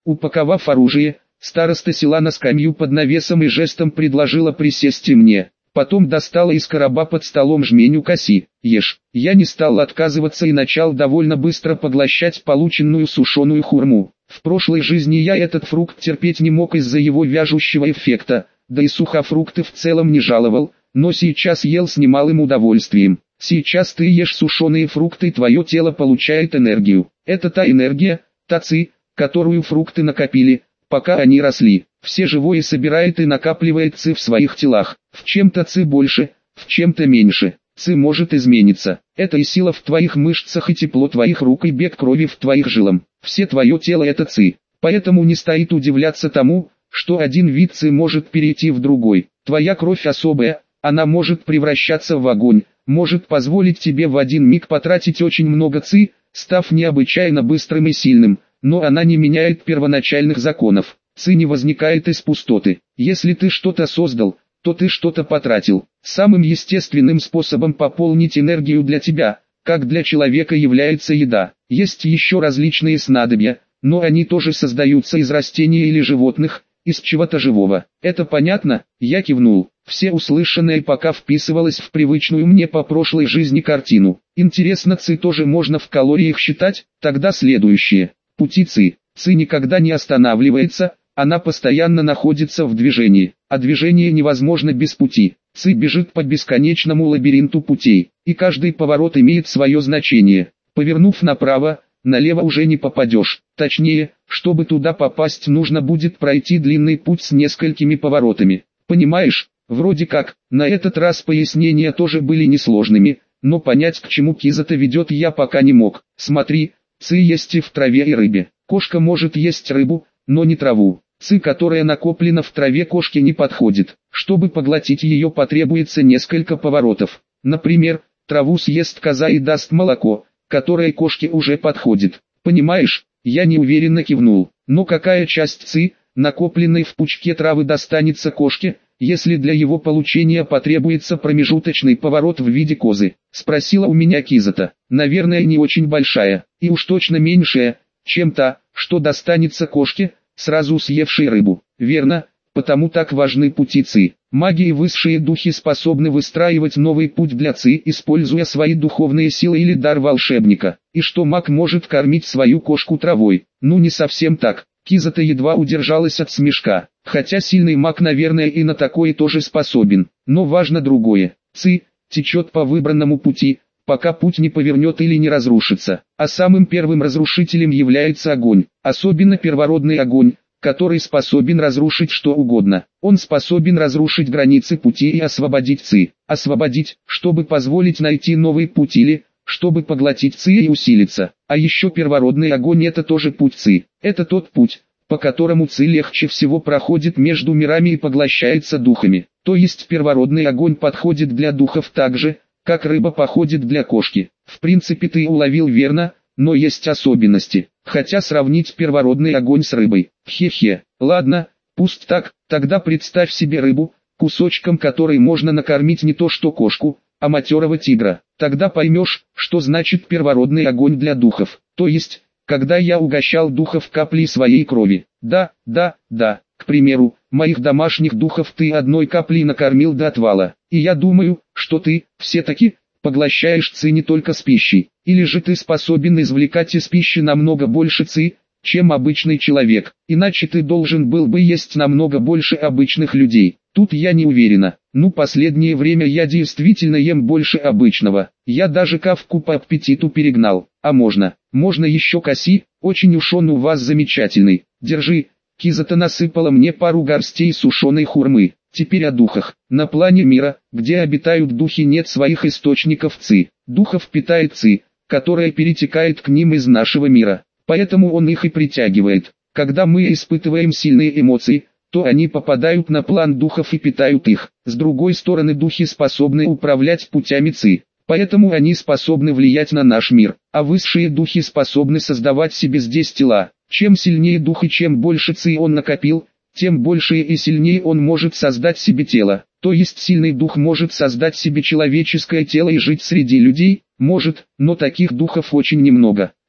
Упаковав оружие, староста села на скамью под навесом и жестом предложила присесть и мне. Потом достала из короба под столом жменю коси. «Ешь». Я не стал отказываться и начал довольно быстро поглощать полученную сушеную хурму. В прошлой жизни я этот фрукт терпеть не мог из-за его вяжущего эффекта, да и сухофрукты в целом не жаловал, но сейчас ел с немалым удовольствием. Сейчас ты ешь сушеные фрукты и твое тело получает энергию. Это та энергия, та ци, которую фрукты накопили, пока они росли. Все живое собирает и накапливает ци в своих телах. В чем-то ци больше, в чем-то меньше. Ци может измениться. Это и сила в твоих мышцах, и тепло твоих рук, и бег крови в твоих жилах. Все твое тело это ци. Поэтому не стоит удивляться тому, что один вид ци может перейти в другой. Твоя кровь особая, она может превращаться в огонь, может позволить тебе в один миг потратить очень много ци, став необычайно быстрым и сильным, но она не меняет первоначальных законов. Ци не возникает из пустоты. Если ты что-то создал, то ты что-то потратил. Самым естественным способом пополнить энергию для тебя, как для человека, является еда. Есть еще различные снадобья, но они тоже создаются из растений или животных, из чего-то живого. Это понятно? Я кивнул. Все услышанное пока вписывалось в привычную мне по прошлой жизни картину. Интересно, ци тоже можно в калориях считать? Тогда следующее. Пути ци. Ци никогда не останавливается, она постоянно находится в движении, а движение невозможно без пути. Ци бежит по бесконечному лабиринту путей, и каждый поворот имеет свое значение. Повернув направо, налево уже не попадешь. Точнее, чтобы туда попасть, нужно будет пройти длинный путь с несколькими поворотами. Понимаешь? Вроде как. На этот раз пояснения тоже были несложными, но понять, к чему Кизата ведет, я пока не мог. Смотри, ци есть и в траве и рыбе. Кошка может есть рыбу, но не траву. Ци, которая накоплена в траве, кошке не подходит. Чтобы поглотить ее, потребуется несколько поворотов. Например, траву съест коза и даст молоко, которое кошке уже подходит. Понимаешь? Я неуверенно кивнул. Но какая часть ци, накопленной в пучке травы, достанется кошке, если для его получения потребуется промежуточный поворот в виде козы? Спросила у меня Кизата. Наверное, не очень большая, и уж точно меньшая, чем та, что достанется кошке, сразу съевшей рыбу. Верно, потому так важны пути ци. Маги и высшие духи способны выстраивать новый путь для ци, используя свои духовные силы или дар волшебника. И что маг может кормить свою кошку травой? Ну не совсем так. Кизата едва удержалась от смешка. Хотя сильный маг, наверное, и на такое тоже способен. Но важно другое. Ци течет по выбранному пути, пока путь не повернет или не разрушится. А самым первым разрушителем является огонь. Особенно первородный огонь, который способен разрушить что угодно. Он способен разрушить границы пути и освободить ци. Освободить, чтобы позволить найти новый путь, или чтобы поглотить ци и усилиться. А еще первородный огонь — это тоже путь ци. Это тот путь, по которому ци легче всего проходит между мирами и поглощается духами. То есть первородный огонь подходит для духов так же, как рыба подходит для кошки. В принципе, ты уловил верно, но есть особенности. Хотя сравнить первородный огонь с рыбой. Хе-хе. Ладно, пусть так. Тогда представь себе рыбу, кусочком которой можно накормить не то что кошку, а матерого тигра. Тогда поймешь, что значит первородный огонь для духов. То есть, когда я угощал духов каплей своей крови. Да. К примеру, моих домашних духов ты одной каплей накормил до отвала. И я думаю, что ты, все-таки, поглощаешь ци не только с пищей. Или же ты способен извлекать из пищи намного больше ци, чем обычный человек. Иначе ты должен был бы есть намного больше обычных людей. Тут я не уверена. Ну, последнее время я действительно ем больше обычного. Я даже кавку по аппетиту перегнал. А можно еще коси, очень уж он у вас замечательный. Держи. Кизата насыпала мне пару горстей сушеной хурмы. Теперь о духах. На плане мира, где обитают духи, нет своих источников ци. Духов питает ци, которая перетекает к ним из нашего мира. Поэтому он их и притягивает. Когда мы испытываем сильные эмоции, то они попадают на план духов и питают их. С другой стороны, духи способны управлять путями ци. Поэтому они способны влиять на наш мир. А высшие духи способны создавать себе здесь тела. Чем сильнее дух и чем больше ци он накопил, тем больше и сильнее он может создать себе тело. То есть сильный дух может создать себе человеческое тело и жить среди людей? Может, но таких духов очень немного.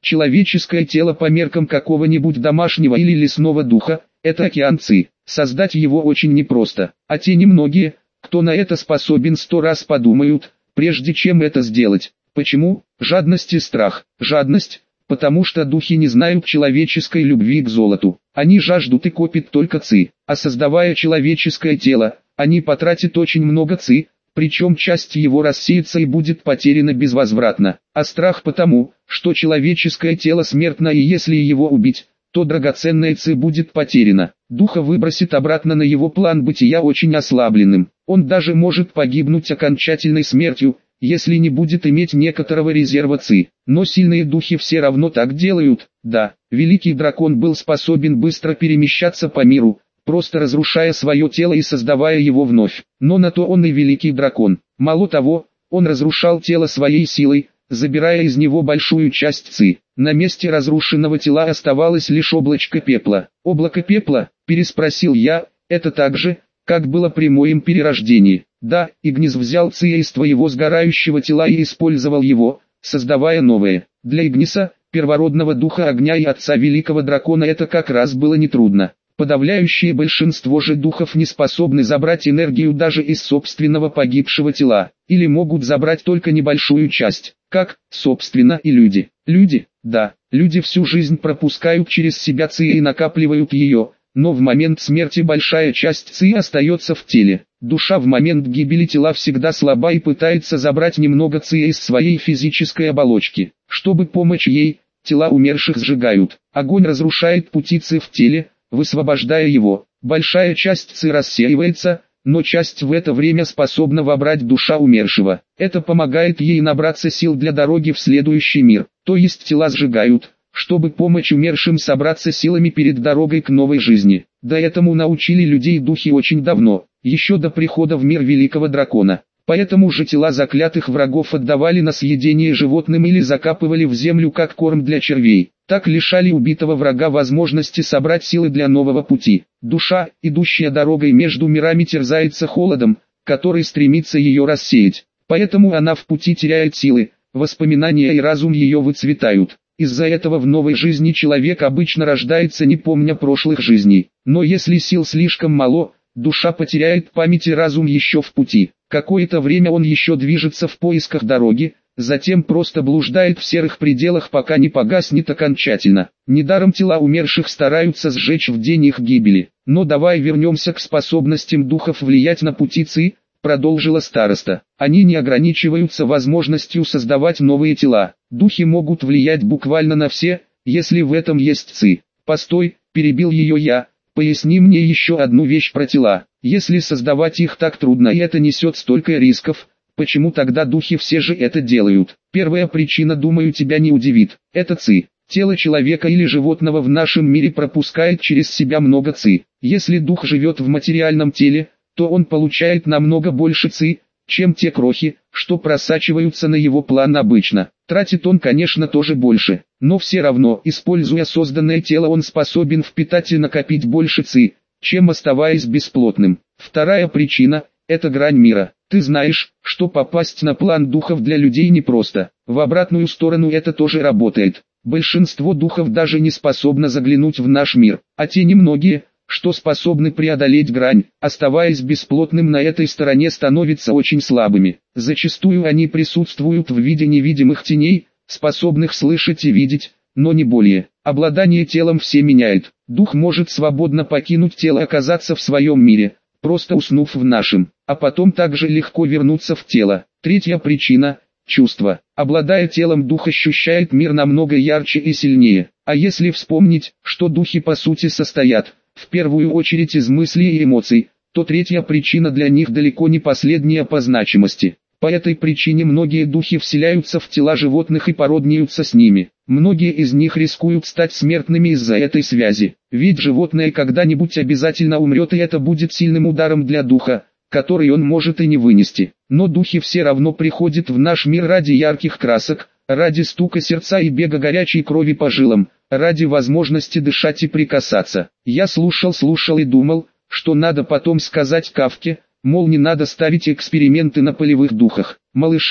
Человеческое тело по меркам какого-нибудь домашнего или лесного духа – это океан ци. Создать его очень непросто, а те немногие, кто на это способен, 100 раз подумают, прежде чем это сделать. Почему? Жадность и страх. Жадность, потому что духи не знают человеческой любви к золоту. Они жаждут и копят только ци, а создавая человеческое тело, они потратят очень много ци, причем часть его рассеется и будет потеряна безвозвратно. А страх потому, что человеческое тело смертно, и если его убить, то драгоценное ци будет потеряно. Духа выбросит обратно на его план бытия очень ослабленным. Он даже может погибнуть окончательной смертью, если не будет иметь некоторого резерва ци. Но сильные духи все равно так делают. Да, великий дракон был способен быстро перемещаться по миру, просто разрушая свое тело и создавая его вновь. Но на то он и великий дракон. Мало того, он разрушал тело своей силой, забирая из него большую часть ци. На месте разрушенного тела оставалось лишь облачко пепла. «Облако пепла?» – переспросил я. «Это так же, как было при моем перерождении?» «Да, Игнис взял ци из твоего сгорающего тела и использовал его, создавая новое. Для Игниса, первородного духа огня и отца великого дракона, это как раз было нетрудно. Подавляющее большинство же духов не способны забрать энергию даже из собственного погибшего тела, или могут забрать только небольшую часть, как, собственно, и люди. Люди, да, люди всю жизнь пропускают через себя ци и накапливают ее, но в момент смерти большая часть ци остается в теле. Душа в момент гибели тела всегда слаба и пытается забрать немного ци из своей физической оболочки. Чтобы помочь ей, тела умерших сжигают. Огонь разрушает пути ци в теле, высвобождая его. Большая часть ци рассеивается, но часть в это время способна вобрать душа умершего. Это помогает ей набраться сил для дороги в следующий мир. То есть тела сжигают, чтобы помочь умершим собраться силами перед дорогой к новой жизни. До этому научили людей духи очень давно, еще до прихода в мир великого дракона. Поэтому же тела заклятых врагов отдавали на съедение животным или закапывали в землю как корм для червей. Так лишали убитого врага возможности собрать силы для нового пути. Душа, идущая дорогой между мирами, терзается холодом, который стремится ее рассеять. Поэтому она в пути теряет силы, воспоминания и разум ее выцветают. Из-за этого в новой жизни человек обычно рождается, не помня прошлых жизней. Но если сил слишком мало, душа потеряет память и разум еще в пути. Какое-то время он еще движется в поисках дороги, затем просто блуждает в серых пределах, пока не погаснет окончательно. Недаром тела умерших стараются сжечь в день их гибели. Но давай вернемся к способностям духов влиять на пути ци, продолжила староста. Они не ограничиваются возможностью создавать новые тела. Духи могут влиять буквально на все, если в этом есть ци. Постой, перебил ее я, поясни мне еще одну вещь про тела. Если создавать их так трудно и это несет столько рисков, почему тогда духи все же это делают? Первая причина, думаю, тебя не удивит. Это ци. Тело человека или животного в нашем мире пропускает через себя много ци. Если дух живет в материальном теле, то он получает намного больше ци, чем те крохи, что просачиваются на его план обычно. Тратит он, конечно, тоже больше, но все равно, используя созданное тело, он способен впитать и накопить больше ци, чем оставаясь бесплотным. Вторая причина – это грань мира. Ты знаешь, что попасть на план духов для людей непросто. В обратную сторону это тоже работает. Большинство духов даже не способно заглянуть в наш мир, а те немногие, что способны преодолеть грань, оставаясь бесплотным на этой стороне, становятся очень слабыми. Зачастую они присутствуют в виде невидимых теней, способных слышать и видеть, но не более. Обладание телом все меняет. Дух может свободно покинуть тело и оказаться в своем мире, просто уснув в нашем, а потом также легко вернуться в тело. Третья причина – чувство. Обладая телом, дух ощущает мир намного ярче и сильнее. А если вспомнить, что духи по сути состоят, в первую очередь, из мыслей и эмоций, то третья причина для них далеко не последняя по значимости. По этой причине многие духи вселяются в тела животных и породнятся с ними. Многие из них рискуют стать смертными из-за этой связи. Ведь животное когда-нибудь обязательно умрет, и это будет сильным ударом для духа, который он может и не вынести. Но духи все равно приходят в наш мир ради ярких красок, ради стука сердца и бега горячей крови по жилам, ради возможности дышать и прикасаться. Я слушал и думал, что надо потом сказать Кафке, мол, не надо ставить эксперименты на полевых духах. Малышам,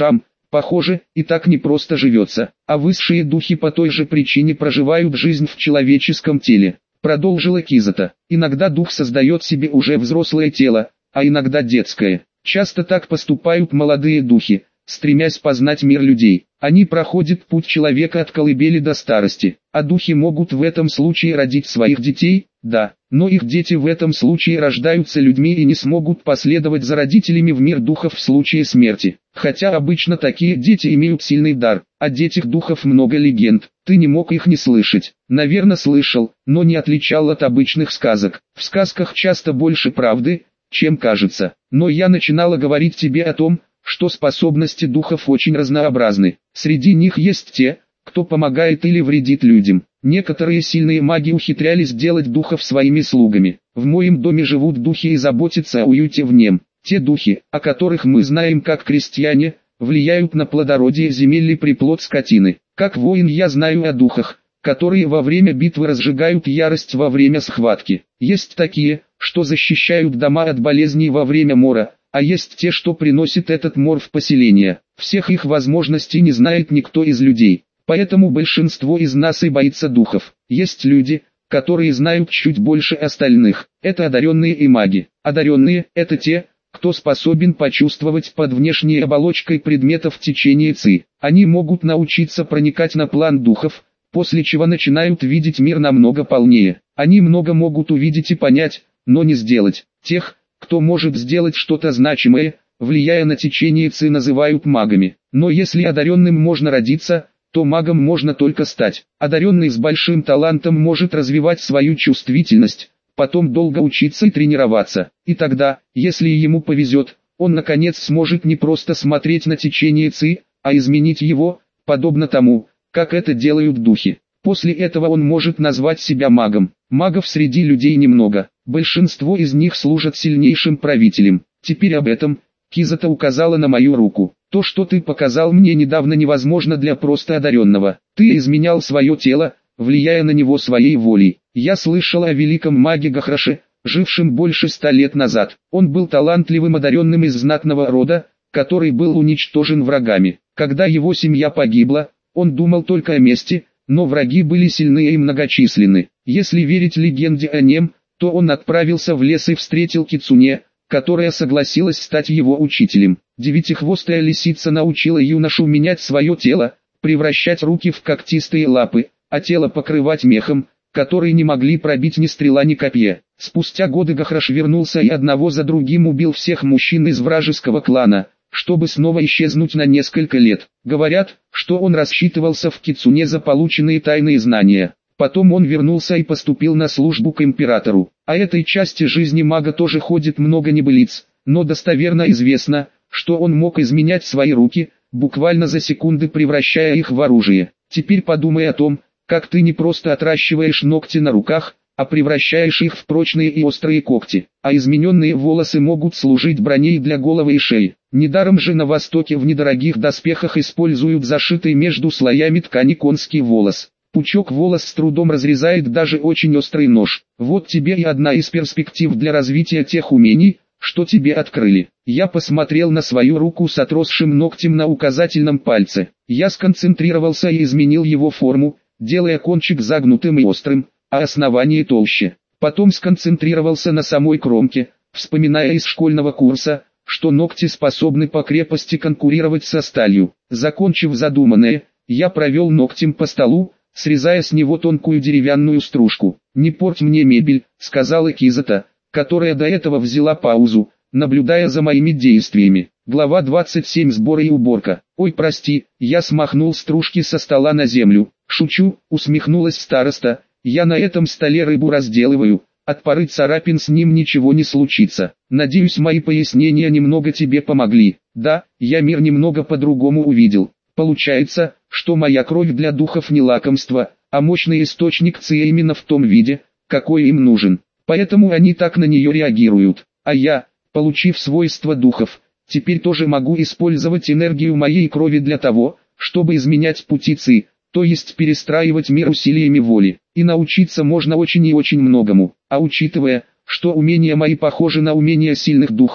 Похоже, и так не просто живется, а высшие духи по той же причине проживают жизнь в человеческом теле. Продолжила Кизата. Иногда дух создает себе уже взрослое тело, а иногда детское. Часто так поступают молодые духи, стремясь познать мир людей. Они проходят путь человека от колыбели до старости, а духи могут в этом случае родить своих детей, да, но их дети в этом случае рождаются людьми и не смогут последовать за родителями в мир духов в случае смерти. Хотя обычно такие дети имеют сильный дар, о детях духов много легенд, ты не мог их не слышать. Наверное слышал, но не отличал от обычных сказок. В сказках часто больше правды, чем кажется. Но я начинала говорить тебе о том, что способности духов очень разнообразны. Среди них есть те, кто помогает или вредит людям. Некоторые сильные маги ухитрялись делать духов своими слугами. В моем доме живут духи и заботятся о уюте в нем. Те духи, о которых мы знаем как крестьяне, влияют на плодородие земель и приплод скотины. Как воин я знаю о духах, которые во время битвы разжигают ярость во время схватки. Есть такие, что защищают дома от болезней во время мора, а есть те, что приносят этот мор в поселение. Всех их возможностей не знает никто из людей, поэтому большинство из нас и боится духов. Есть люди, которые знают чуть больше остальных. Это одаренные и маги. Одаренные – это те, кто способен почувствовать под внешней оболочкой предметов течение ци. Они могут научиться проникать на план духов, после чего начинают видеть мир намного полнее. Они много могут увидеть и понять, но не сделать. Тех, кто может сделать что-то значимое, влияя на течение ци, называют магами. Но если одаренным можно родиться, то магом можно только стать. Одаренный с большим талантом может развивать свою чувствительность, потом долго учиться и тренироваться. И тогда, если ему повезет, он наконец сможет не просто смотреть на течение ци, а изменить его, подобно тому, как это делают духи. После этого он может назвать себя магом. Магов среди людей немного, большинство из них служат сильнейшим правителям. Теперь об этом. Кизата указала на мою руку. То, что ты показал мне недавно, невозможно для просто одаренного. Ты изменял свое тело, влияя на него своей волей. Я слышала о великом маге Гахраше, жившем больше 100 лет назад. Он был талантливым одаренным из знатного рода, который был уничтожен врагами. Когда его семья погибла, он думал только о мести, но враги были сильны и многочисленны. Если верить легенде о нем, то он отправился в лес и встретил кицуне, которая согласилась стать его учителем. Девятихвостая лисица научила юношу менять свое тело, превращать руки в когтистые лапы, а тело покрывать мехом, который не могли пробить ни стрела ни копье. Спустя годы Гахраш вернулся и одного за другим убил всех мужчин из вражеского клана, чтобы снова исчезнуть на несколько лет. Говорят, что он рассчитывался в кицуне за полученные тайные знания. Потом он вернулся и поступил на службу к императору. О этой части жизни мага тоже ходит много небылиц, но достоверно известно, что он мог изменять свои руки, буквально за секунды превращая их в оружие. Теперь подумай о том, как ты не просто отращиваешь ногти на руках, а превращаешь их в прочные и острые когти. А измененные волосы могут служить броней для головы и шеи. Недаром же на Востоке в недорогих доспехах используют зашитый между слоями ткани конский волос. Пучок волос с трудом разрезает даже очень острый нож. Вот тебе и одна из перспектив для развития тех умений, что тебе открыли. Я посмотрел на свою руку с отросшим ногтем на указательном пальце. Я сконцентрировался и изменил его форму, делая кончик загнутым и острым, а основание толще. Потом сконцентрировался на самой кромке, вспоминая из школьного курса, что ногти способны по крепости конкурировать со сталью. Закончив задуманное, я провел ногтем по столу, срезая с него тонкую деревянную стружку. «Не порть мне мебель», — сказала Кизата, которая до этого взяла паузу, наблюдая за моими действиями. Глава 27. Сборы и уборка. «Ой, прости», я смахнул стружки со стола на землю. «Шучу», усмехнулась староста, «я на этом столе рыбу разделываю, от пары царапин с ним ничего не случится. Надеюсь, мои пояснения немного тебе помогли». Да, я мир немного по-другому увидел. Получается, что моя кровь для духов не лакомство, а мощный источник ци именно в том виде, какой им нужен. Поэтому они так на нее реагируют. А я, получив свойства духов, теперь тоже могу использовать энергию моей крови для того, чтобы изменять пути ци, то есть перестраивать мир усилиями воли. И научиться можно очень и очень многому. А учитывая, что умения мои похожи на умения сильных духов,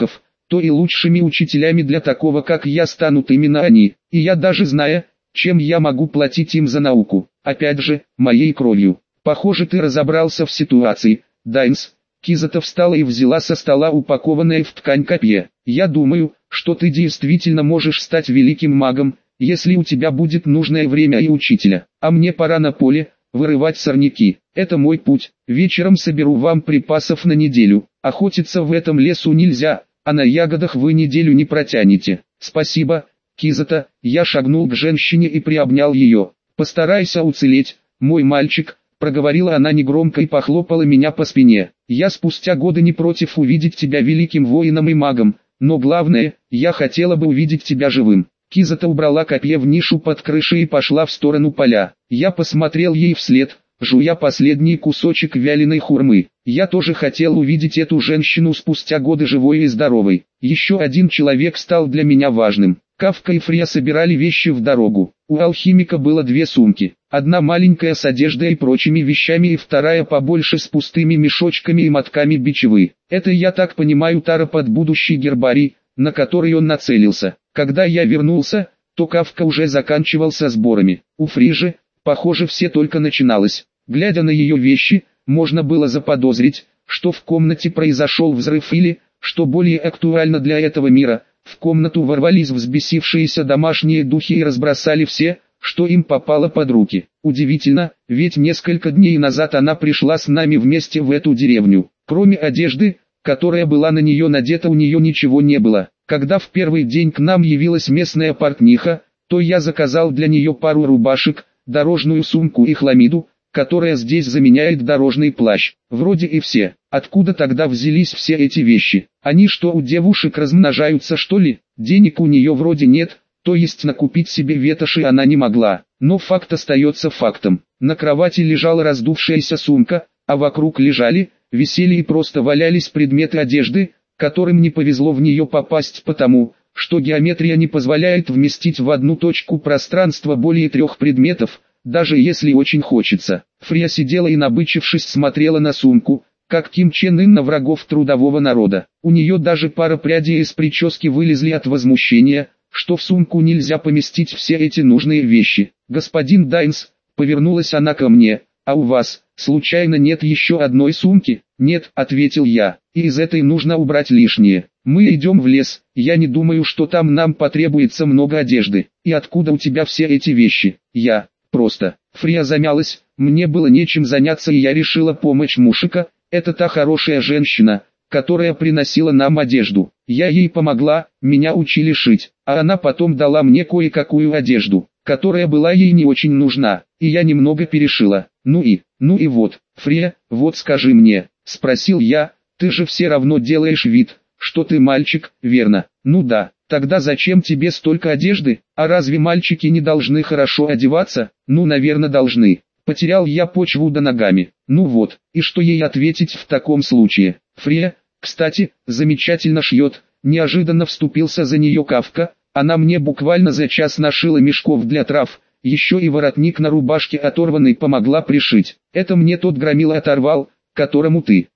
то и лучшими учителями для такого как я станут именно они, и я даже знаю, чем я могу платить им за науку, опять же, моей кровью. Похоже, ты разобрался в ситуации, Дайнс. Кизата встала и взяла со стола упакованное в ткань копье. Я думаю, что ты действительно можешь стать великим магом, если у тебя будет нужное время и учителя. А мне пора на поле, вырывать сорняки. Это мой путь. Вечером соберу вам припасов на неделю. Охотиться в этом лесу нельзя, а на ягодах вы неделю не протянете. Спасибо, Кизата. Я шагнул к женщине и приобнял ее. Постарайся уцелеть, мой мальчик, проговорила она негромко и похлопала меня по спине. Я спустя годы не против увидеть тебя великим воином и магом, но главное, я хотела бы увидеть тебя живым. Кизата убрала копье в нишу под крышей и пошла в сторону поля. Я посмотрел ей вслед, жуя последний кусочек вяленой хурмы. Я тоже хотел увидеть эту женщину спустя годы живой и здоровой. Еще один человек стал для меня важным. Кафка и Фрия собирали вещи в дорогу. У алхимика было две сумки. Одна маленькая с одеждой и прочими вещами и вторая побольше с пустыми мешочками и мотками бичевы. Это, я так понимаю, тара под будущий гербарий, на который он нацелился. Когда я вернулся, то Кафка уже заканчивал со сборами. У Фри же, похоже, все только начиналось. Глядя на ее вещи, можно было заподозрить, что в комнате произошел взрыв или, что более актуально для этого мира, в комнату ворвались взбесившиеся домашние духи и разбросали все, что им попало под руки. Удивительно, ведь несколько дней назад она пришла с нами вместе в эту деревню. Кроме одежды, которая была на нее надета, у нее ничего не было. Когда в первый день к нам явилась местная портниха, то я заказал для нее пару рубашек, дорожную сумку и хламиду, которая здесь заменяет дорожный плащ. Вроде и все. Откуда тогда взялись все эти вещи? Они что, у девушек размножаются, что ли? Денег у нее вроде нет, то есть накупить себе ветоши она не могла. Но факт остается фактом. На кровати лежала раздувшаяся сумка, а вокруг лежали, висели и просто валялись предметы одежды, которым не повезло в нее попасть потому, что геометрия не позволяет вместить в одну точку пространства более 3 предметов, даже если очень хочется. Фрия сидела и, набычившись, смотрела на сумку, как Ким Чен Ын на врагов трудового народа. У нее даже пара прядей из прически вылезли от возмущения, что в сумку нельзя поместить все эти нужные вещи. «Господин Дайнс», повернулась она ко мне, «а у вас, случайно нет еще одной сумки?» «Нет», ответил я, «и из этой нужно убрать лишнее. Мы идем в лес, я не думаю, что там нам потребуется много одежды. И откуда у тебя все эти вещи?» «Я, просто». Фрия замялась, мне было нечем заняться и я решила помочь Мушика, это та хорошая женщина, которая приносила нам одежду. Я ей помогла, меня учили шить, а она потом дала мне кое-какую одежду, которая была ей не очень нужна, и я немного перешила. Ну и вот, Фрия, вот скажи мне, спросил я, ты же все равно делаешь вид, что ты мальчик, верно? Ну да, тогда зачем тебе столько одежды? А разве мальчики не должны хорошо одеваться? Ну, наверное, должны. Потерял я почву до ногами. Ну вот, и что ей ответить в таком случае? Фрия, кстати, замечательно шьет, неожиданно вступился за нее Кафка, она мне буквально за час нашила мешков для трав, еще и воротник на рубашке оторванный помогла пришить. Это мне тот громила оторвал, которому ты,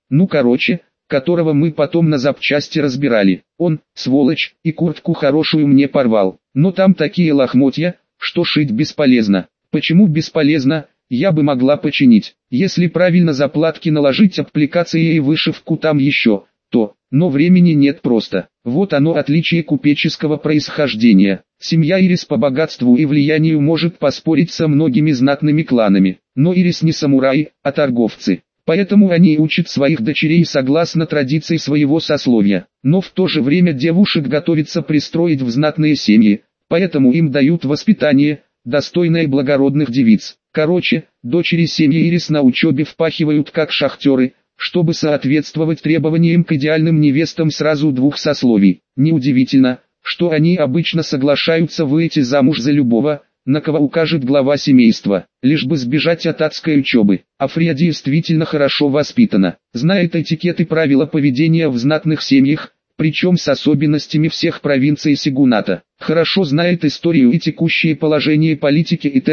которого мы потом на запчасти разбирали. Он, сволочь, и куртку хорошую мне порвал. Но там такие лохмотья, что шить бесполезно. Почему бесполезно? Я бы могла починить, если правильно заплатки наложить, аппликации и вышивку там еще, то, но времени нет просто. Вот оно отличие купеческого происхождения. Семья Ирис по богатству и влиянию может поспорить со многими знатными кланами, но Ирис не самураи, а торговцы. Поэтому они учат своих дочерей согласно традиции своего сословия. Но в то же время девушек готовятся пристроить в знатные семьи, поэтому им дают воспитание, достойное благородных девиц. Короче, дочери семьи Ирис на учебе впахивают как шахтеры, чтобы соответствовать требованиям к идеальным невестам сразу 2 сословий. Неудивительно, что они обычно соглашаются выйти замуж за любого, на кого укажет глава семейства, лишь бы сбежать от адской учебы. А Фрия действительно хорошо воспитана, знает этикет и правила поведения в знатных семьях, причем с особенностями всех провинций Сигуната. Хорошо знает историю и текущее положение политики и т.д.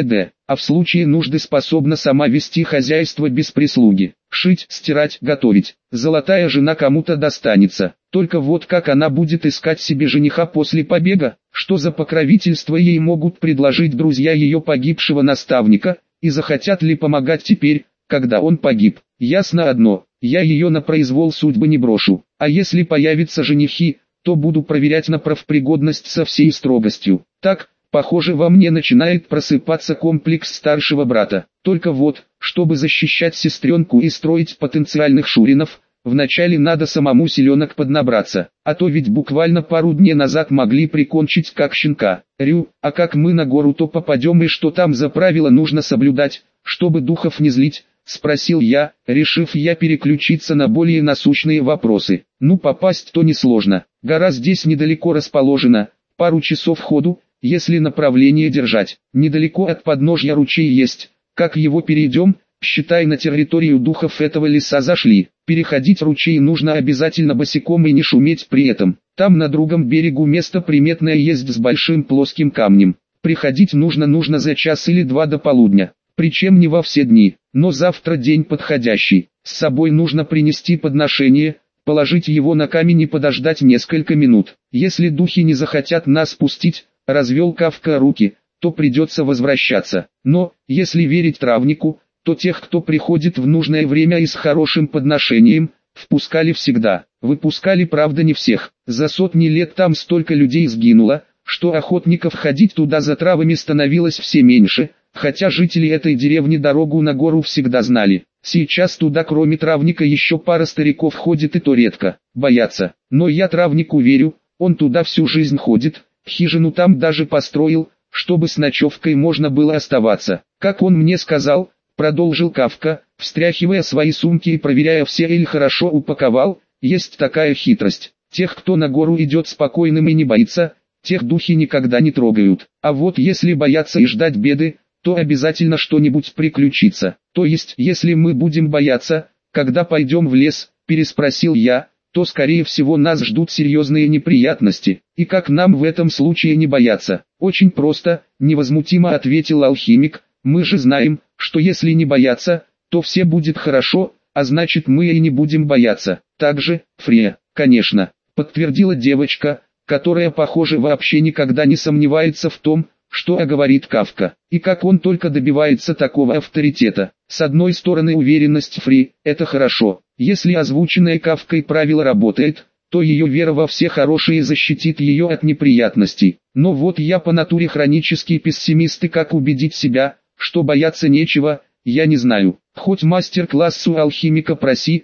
а в случае нужды способна сама вести хозяйство без прислуги. Шить, стирать, готовить. Золотая жена кому-то достанется. Только вот как она будет искать себе жениха после побега? Что за покровительство ей могут предложить друзья ее погибшего наставника? И захотят ли помогать теперь, когда он погиб? Ясно одно, я ее на произвол судьбы не брошу. А если появятся женихи, то буду проверять на профпригодность со всей строгостью. Так, похоже, во мне начинает просыпаться комплекс старшего брата. Только вот, чтобы защищать сестренку и строить потенциальных шуринов, вначале надо самому силенок поднабраться, а то ведь буквально пару дней назад могли прикончить как щенка. Рю, а как мы на гору то попадем и что там за правила нужно соблюдать, чтобы духов не злить? Спросил я, решив переключиться на более насущные вопросы. Ну попасть то несложно, гора здесь недалеко расположена, пару часов ходу, если направление держать. Недалеко от подножья ручей есть, как его перейдем, считай на территорию духов этого леса зашли. Переходить ручей нужно обязательно босиком и не шуметь при этом. Там на другом берегу место приметное есть с большим плоским камнем. Приходить нужно за час или два до полудня. Причем не во все дни, но завтра день подходящий. С собой нужно принести подношение, положить его на камень и подождать несколько минут. Если духи не захотят нас пустить, развел Кафка руки, то придется возвращаться. Но, если верить травнику, то тех, кто приходит в нужное время и с хорошим подношением, впускали всегда. Выпускали, правда, не всех. За сотни лет там столько людей сгинуло, что охотников ходить туда за травами становилось все меньше, хотя жители этой деревни дорогу на гору всегда знали. Сейчас туда кроме травника еще пара стариков ходит и то редко, боятся. Но я травнику верю, он туда всю жизнь ходит, хижину там даже построил, чтобы с ночевкой можно было оставаться. Как он мне сказал, продолжил Кафка, встряхивая свои сумки и проверяя, все ли хорошо упаковал, есть такая хитрость. Тех, кто на гору идет спокойным и не боится, тех духи никогда не трогают. А вот если бояться и ждать беды, то обязательно что-нибудь приключится. То есть, если мы будем бояться, когда пойдем в лес, переспросил я, то скорее всего нас ждут серьезные неприятности. И как нам в этом случае не бояться? Очень просто, невозмутимо ответил алхимик, мы же знаем, что если не бояться, то все будет хорошо, а значит мы и не будем бояться. Также, Фрея, конечно, подтвердила девочка, которая, похоже, вообще никогда не сомневается в том, что говорит Кафка. И как он только добивается такого авторитета. С одной стороны, уверенность Фри – это хорошо. Если озвученное Кафкой правило работает, то ее вера во все хорошие защитит ее от неприятностей. Но вот я по натуре хронический пессимист, и как убедить себя, что бояться нечего, я не знаю. Хоть мастер-класс у алхимика проси,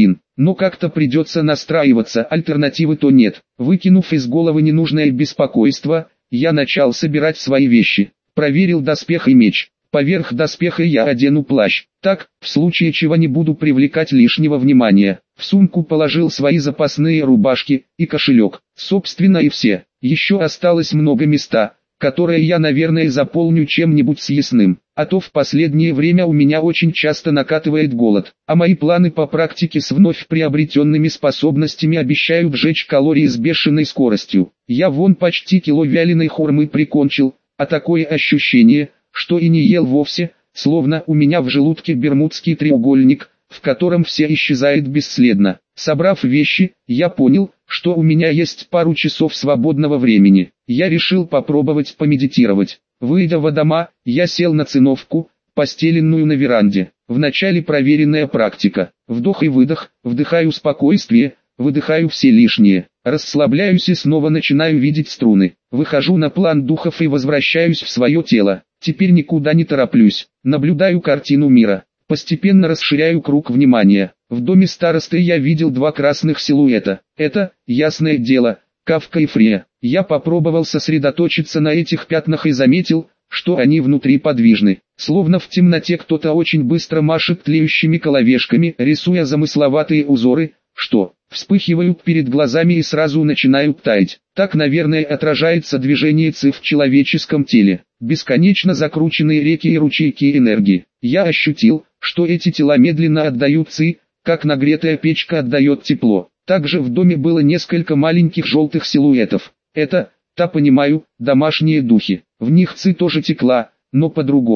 но как-то придется настраиваться, альтернативы то нет. Выкинув из головы ненужное беспокойство, я начал собирать свои вещи. Проверил доспех и меч. Поверх доспеха я одену плащ. Так, в случае чего не буду привлекать лишнего внимания. В сумку положил свои запасные рубашки и кошелек. Собственно и все. Еще осталось много места, которые я, наверное, заполню чем-нибудь съестным. А то в последнее время у меня очень часто накатывает голод. А мои планы по практике с вновь приобретенными способностями обещают сжечь калории с бешеной скоростью. Я вон почти кило вяленой хурмы прикончил, а такое ощущение, что и не ел вовсе, словно у меня в желудке бермудский треугольник, в котором все исчезает бесследно. Собрав вещи, я понял, что у меня есть пару часов свободного времени. Я решил попробовать помедитировать. Выйдя во дома, я сел на циновку, постеленную на веранде. Вначале проверенная практика. Вдох и выдох, вдыхаю спокойствие, выдыхаю все лишнее. Расслабляюсь и снова начинаю видеть струны. Выхожу на план духов и возвращаюсь в свое тело. Теперь никуда не тороплюсь. Наблюдаю картину мира. Постепенно расширяю круг внимания. В доме старосты я видел два красных силуэта. Это, ясное дело, Кафка и Фрея. Я попробовал сосредоточиться на этих пятнах и заметил, что они внутри подвижны. Словно в темноте кто-то очень быстро машет тлеющими коловешками, рисуя замысловатые узоры, что вспыхивают перед глазами и сразу начинают таять. Так, наверное, отражается движение ци в человеческом теле. Бесконечно закрученные реки и ручейки энергии. Я ощутил, что эти тела медленно отдают ци, как нагретая печка отдает тепло. Также в доме было несколько маленьких желтых силуэтов. Это, понимаю, домашние духи. В них ци тоже текла, но по-другому.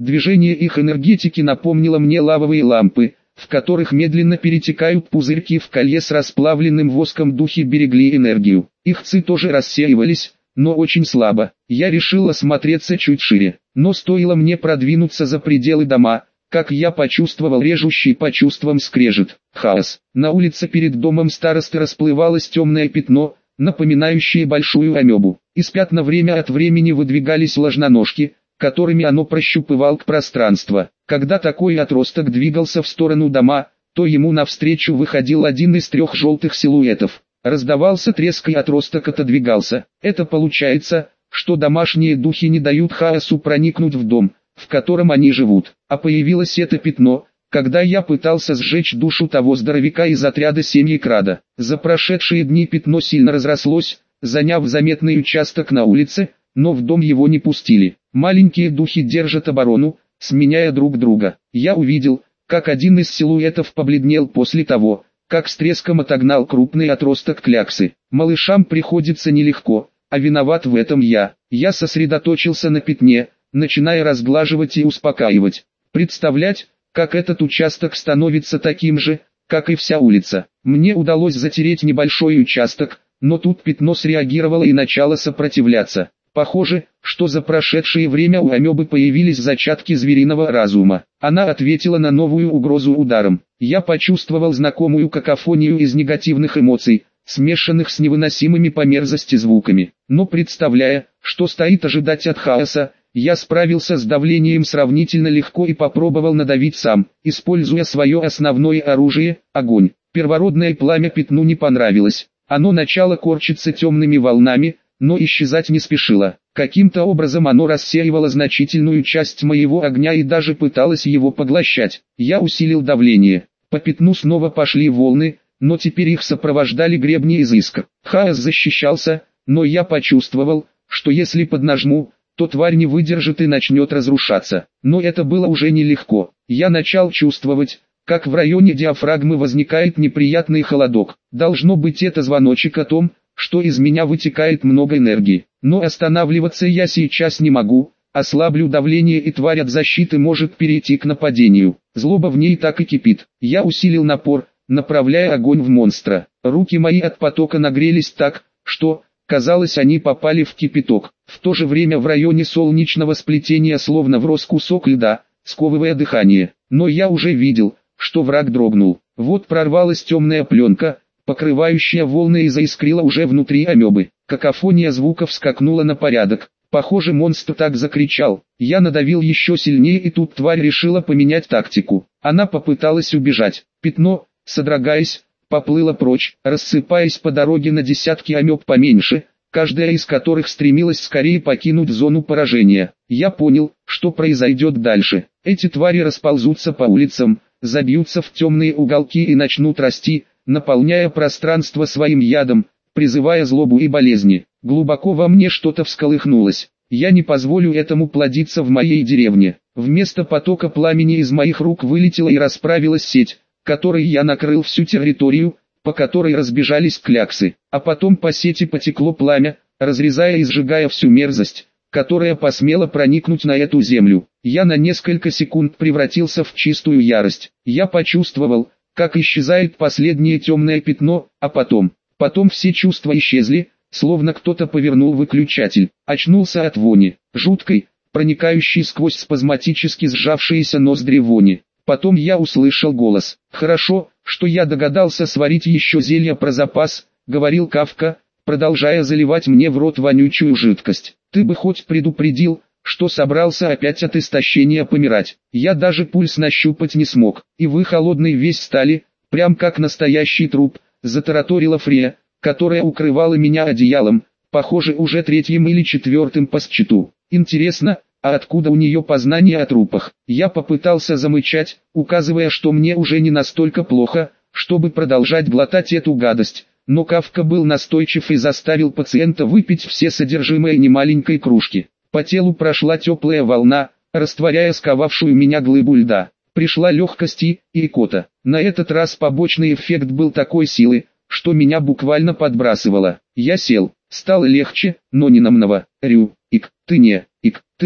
Движение их энергетики напомнило мне лавовые лампы, в которых медленно перетекают пузырьки в колье с расплавленным воском. Духи берегли энергию. Их ци тоже рассеивались, но очень слабо. Я решил осмотреться чуть шире, но стоило мне продвинуться за пределы дома, как я почувствовал режущий по чувствам скрежет. Хаос. На улице перед домом старосты расплывалось темное пятно, напоминающее большую амебу. Из пятна время от времени выдвигались ложноножки, которыми оно прощупывало пространство. Когда такой отросток двигался в сторону дома, то ему навстречу выходил один из 3 желтых силуэтов. Раздавался треск, и отросток отодвигался. Это получается, что домашние духи не дают хаосу проникнуть в дом, в котором они живут. А появилось это пятно, когда я пытался сжечь душу того здоровяка из отряда семьи Крада. За прошедшие дни пятно сильно разрослось, заняв заметный участок на улице, но в дом его не пустили. Маленькие духи держат оборону, сменяя друг друга. Я увидел, как один из силуэтов побледнел после того, как с треском отогнал крупный отросток кляксы. Малышам приходится нелегко, а виноват в этом я. Я сосредоточился на пятне, начиная разглаживать и успокаивать. Представлять, как этот участок становится таким же, как и вся улица. Мне удалось затереть небольшой участок, но тут пятно среагировало и начало сопротивляться. Похоже, что за прошедшее время у амебы появились зачатки звериного разума. Она ответила на новую угрозу ударом. Я почувствовал знакомую какофонию из негативных эмоций, смешанных с невыносимыми по мерзости звуками. Но представляя, что стоит ожидать от хаоса, я справился с давлением сравнительно легко и попробовал надавить сам, используя свое основное оружие – огонь. Первородное пламя пятну не понравилось. Оно начало корчиться темными волнами, но исчезать не спешило. Каким-то образом оно рассеивало значительную часть моего огня и даже пыталось его поглощать. Я усилил давление. По пятну снова пошли волны, но теперь их сопровождали гребни из искр. Хаос защищался, но я почувствовал, что если поднажму, то тварь не выдержит и начнет разрушаться. Но это было уже нелегко. Я начал чувствовать, как в районе диафрагмы возникает неприятный холодок. Должно быть, это звоночек о том, что из меня вытекает много энергии. Но останавливаться я сейчас не могу, ослаблю давление и тварь от защиты может перейти к нападению. Злоба в ней так и кипит. Я усилил напор, направляя огонь в монстра. Руки мои от потока нагрелись так, что, казалось, они попали в кипяток. В то же время в районе солнечного сплетения словно врос кусок льда, сковывая дыхание. Но я уже видел, что враг дрогнул. Вот прорвалась темная пленка, покрывающая волны, и заискрила уже внутри амебы. Какофония звуков скакнула на порядок. Похоже, монстр так закричал. Я надавил еще сильнее, и тут тварь решила поменять тактику. Она попыталась убежать. Пятно, содрогаясь, поплыло прочь, рассыпаясь по дороге на десятки амеб поменьше, каждая из которых стремилась скорее покинуть зону поражения. Я понял, что произойдет дальше. Эти твари расползутся по улицам, забьются в темные уголки и начнут расти, наполняя пространство своим ядом, призывая злобу и болезни. Глубоко во мне что-то всколыхнулось. Я не позволю этому плодиться в моей деревне. Вместо потока пламени из моих рук вылетела и расправилась сеть, которой я накрыл всю территорию, по которой разбежались кляксы. А потом по сети потекло пламя, разрезая и сжигая всю мерзость, которая посмела проникнуть на эту землю. Я на несколько секунд превратился в чистую ярость. Я почувствовал, как исчезает последнее темное пятно, а потом все чувства исчезли, словно кто-то повернул выключатель. Очнулся от вони, жуткой, проникающей сквозь спазматически сжавшиеся ноздри вони. Потом я услышал голос. «Хорошо, что я догадался сварить еще зелье про запас», — говорил Кавка, продолжая заливать мне в рот вонючую жидкость. «Ты бы хоть предупредил, что собрался опять от истощения помирать. Я даже пульс нащупать не смог. И вы холодный весь стали, прям как настоящий труп», — затараторила Фрея, которая укрывала меня одеялом, похоже, уже 3-м или 4-м по счету. «Интересно, а откуда у нее познания о трупах?» Я попытался замычать, указывая, что мне уже не настолько плохо, чтобы продолжать глотать эту гадость. Но Кавка был настойчив и заставил пациента выпить все содержимое немаленькой кружки. По телу прошла теплая волна, растворяя сковавшую меня глыбу льда. Пришла легкость и икота. На этот раз побочный эффект был такой силы, что меня буквально подбрасывало. Я сел, стало легче, но не намного. «Рю, ик, ты не, ик, ты мо,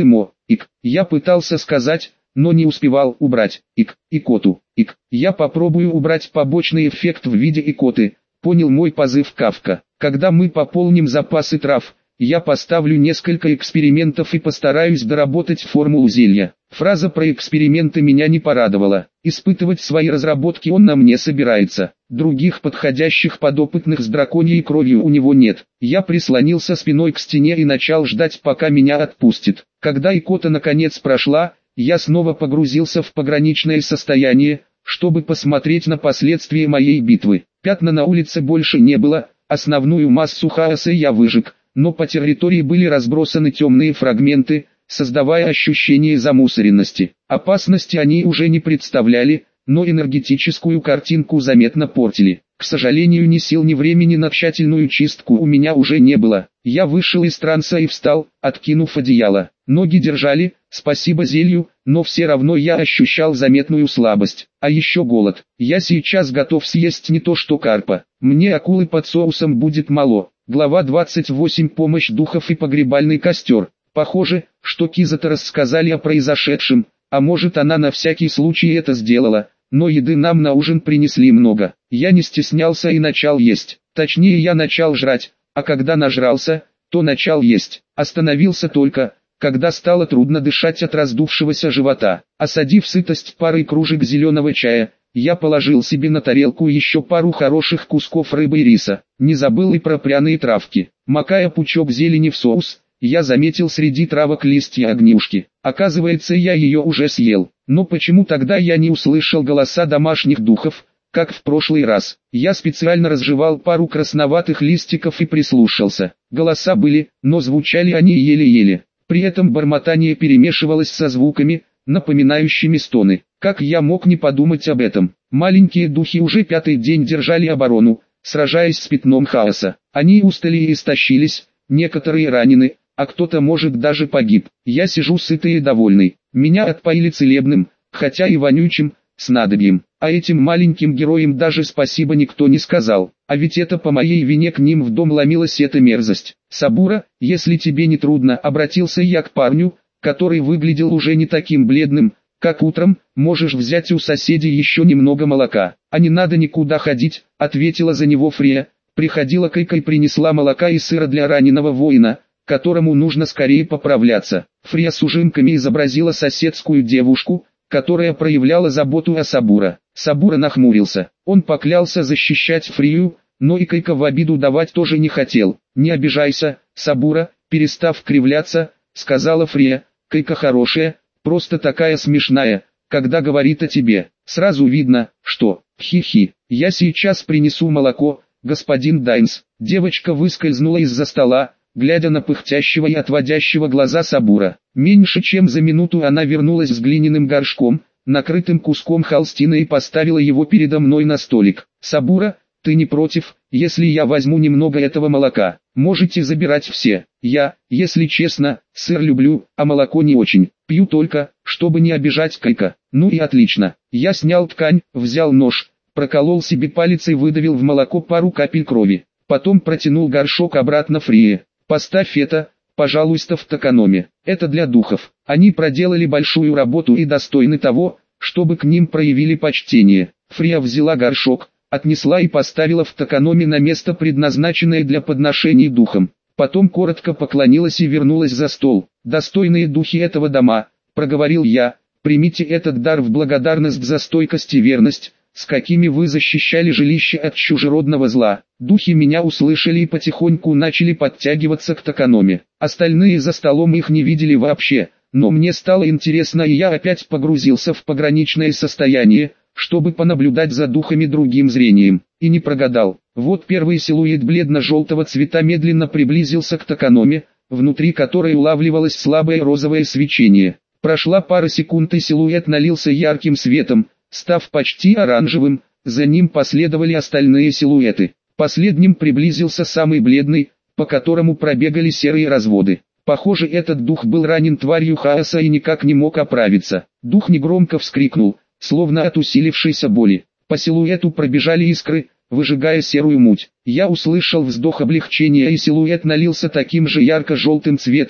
Я пытался сказать, но не успевал убрать. Икоту. Я попробую убрать побочный эффект в виде икоты. Понял мой позыв Кафка. Когда мы пополним запасы трав, я поставлю несколько экспериментов и постараюсь доработать формулу зелья. Фраза про эксперименты меня не порадовала. Испытывать свои разработки он на мне собирается. Других подходящих подопытных с драконьей кровью у него нет. Я прислонился спиной к стене и начал ждать, пока меня отпустит. Когда икота наконец прошла, я снова погрузился в пограничное состояние, чтобы посмотреть на последствия моей битвы. Пятна на улице больше не было, основную массу хаоса я выжег, но по территории были разбросаны темные фрагменты, создавая ощущение замусоренности. Опасности они уже не представляли, но энергетическую картинку заметно портили. К сожалению, ни сил ни времени на тщательную чистку у меня уже не было. Я вышел из транса и встал, откинув одеяло. Ноги держали, спасибо зелью, но все равно я ощущал заметную слабость. А еще голод. Я сейчас готов съесть не то что карпа. Мне акулы под соусом будет мало. Глава 28. Помощь духов и погребальный костер. Похоже, что Кизата рассказали о произошедшем, а может она на всякий случай это сделала, но еды нам на ужин принесли много. Я не стеснялся и начал есть. Точнее, я начал жрать, а когда нажрался, то начал есть. Остановился только, когда стало трудно дышать от раздувшегося живота. Осадив сытость парой кружек зеленого чая, я положил себе на тарелку еще пару хороших кусков рыбы и риса. Не забыл и про пряные травки. Макая пучок зелени в соус, я заметил среди травок листья огнюшки. Оказывается, я ее уже съел. Но почему тогда я не услышал голоса домашних духов, как в прошлый раз? Я специально разжевал пару красноватых листиков и прислушался. Голоса были, но звучали они еле-еле. При этом бормотание перемешивалось со звуками, напоминающими стоны. Как я мог не подумать об этом? Маленькие духи уже 5-й день держали оборону, сражаясь с пятном хаоса. Они устали и истощились, некоторые ранены, а кто-то может даже погиб. Я сижу сытый и довольный. Меня отпоили целебным, хотя и вонючим, снадобьем. А этим маленьким героям даже спасибо никто не сказал. А ведь это по моей вине к ним в дом ломилась эта мерзость. Сабура, если тебе не трудно, обратился я к парню, который выглядел уже не таким бледным, как утром, можешь взять у соседей еще немного молока. А не надо никуда ходить, ответила за него Фрея. Приходила Кайка и принесла молока и сыра для раненого воина, которому нужно скорее поправляться. Фрея с ужимками изобразила соседскую девушку, которая проявляла заботу о Сабура. Сабура нахмурился. Он поклялся защищать Фрею, но и Кайка в обиду давать тоже не хотел. «Не обижайся, Сабура», перестав кривляться, сказала Фрея. «Кайка хорошая, просто такая смешная, когда говорит о тебе. Сразу видно, что, хи-хи, я сейчас принесу молоко, господин Дайнс». Девочка выскользнула из-за стола, глядя на пыхтящего и отводящего глаза Сабура. Меньше чем за минуту она вернулась с глиняным горшком, накрытым куском холстины, и поставила его передо мной на столик. «Сабура, ты не против, если я возьму немного этого молока? Можете забирать все. Я, если честно, сыр люблю, а молоко не очень. Пью только, чтобы не обижать Кайка». «Ну и отлично». Я снял ткань, взял нож, проколол себе палец и выдавил в молоко пару капель крови. Потом протянул горшок обратно Фрие. «Поставь это, пожалуйста, в токаноме. Это для духов. Они проделали большую работу и достойны того, чтобы к ним проявили почтение». Фрия взяла горшок, отнесла и поставила в токаноме на место, предназначенное для подношений духам. Потом коротко поклонилась и вернулась за стол. «Достойные духи этого дома», — проговорил я, — «примите этот дар в благодарность за стойкость и верность, с какими вы защищали жилище от чужеродного зла». Духи меня услышали и потихоньку начали подтягиваться к токаноме. Остальные за столом их не видели вообще, но мне стало интересно, и я опять погрузился в пограничное состояние, чтобы понаблюдать за духами другим зрением. И не прогадал. Вот первый силуэт бледно-желтого цвета медленно приблизился к токаноме, внутри которой улавливалось слабое розовое свечение. Прошла пара секунд, и силуэт налился ярким светом, став почти оранжевым. За ним последовали остальные силуэты. Последним приблизился самый бледный, по которому пробегали серые разводы. Похоже, этот дух был ранен тварью хаоса и никак не мог оправиться. Дух негромко вскрикнул, словно от усилившейся боли. По силуэту пробежали искры, выжигая серую муть. Я услышал вздох облегчения, и силуэт налился таким же ярко-желтым цветом,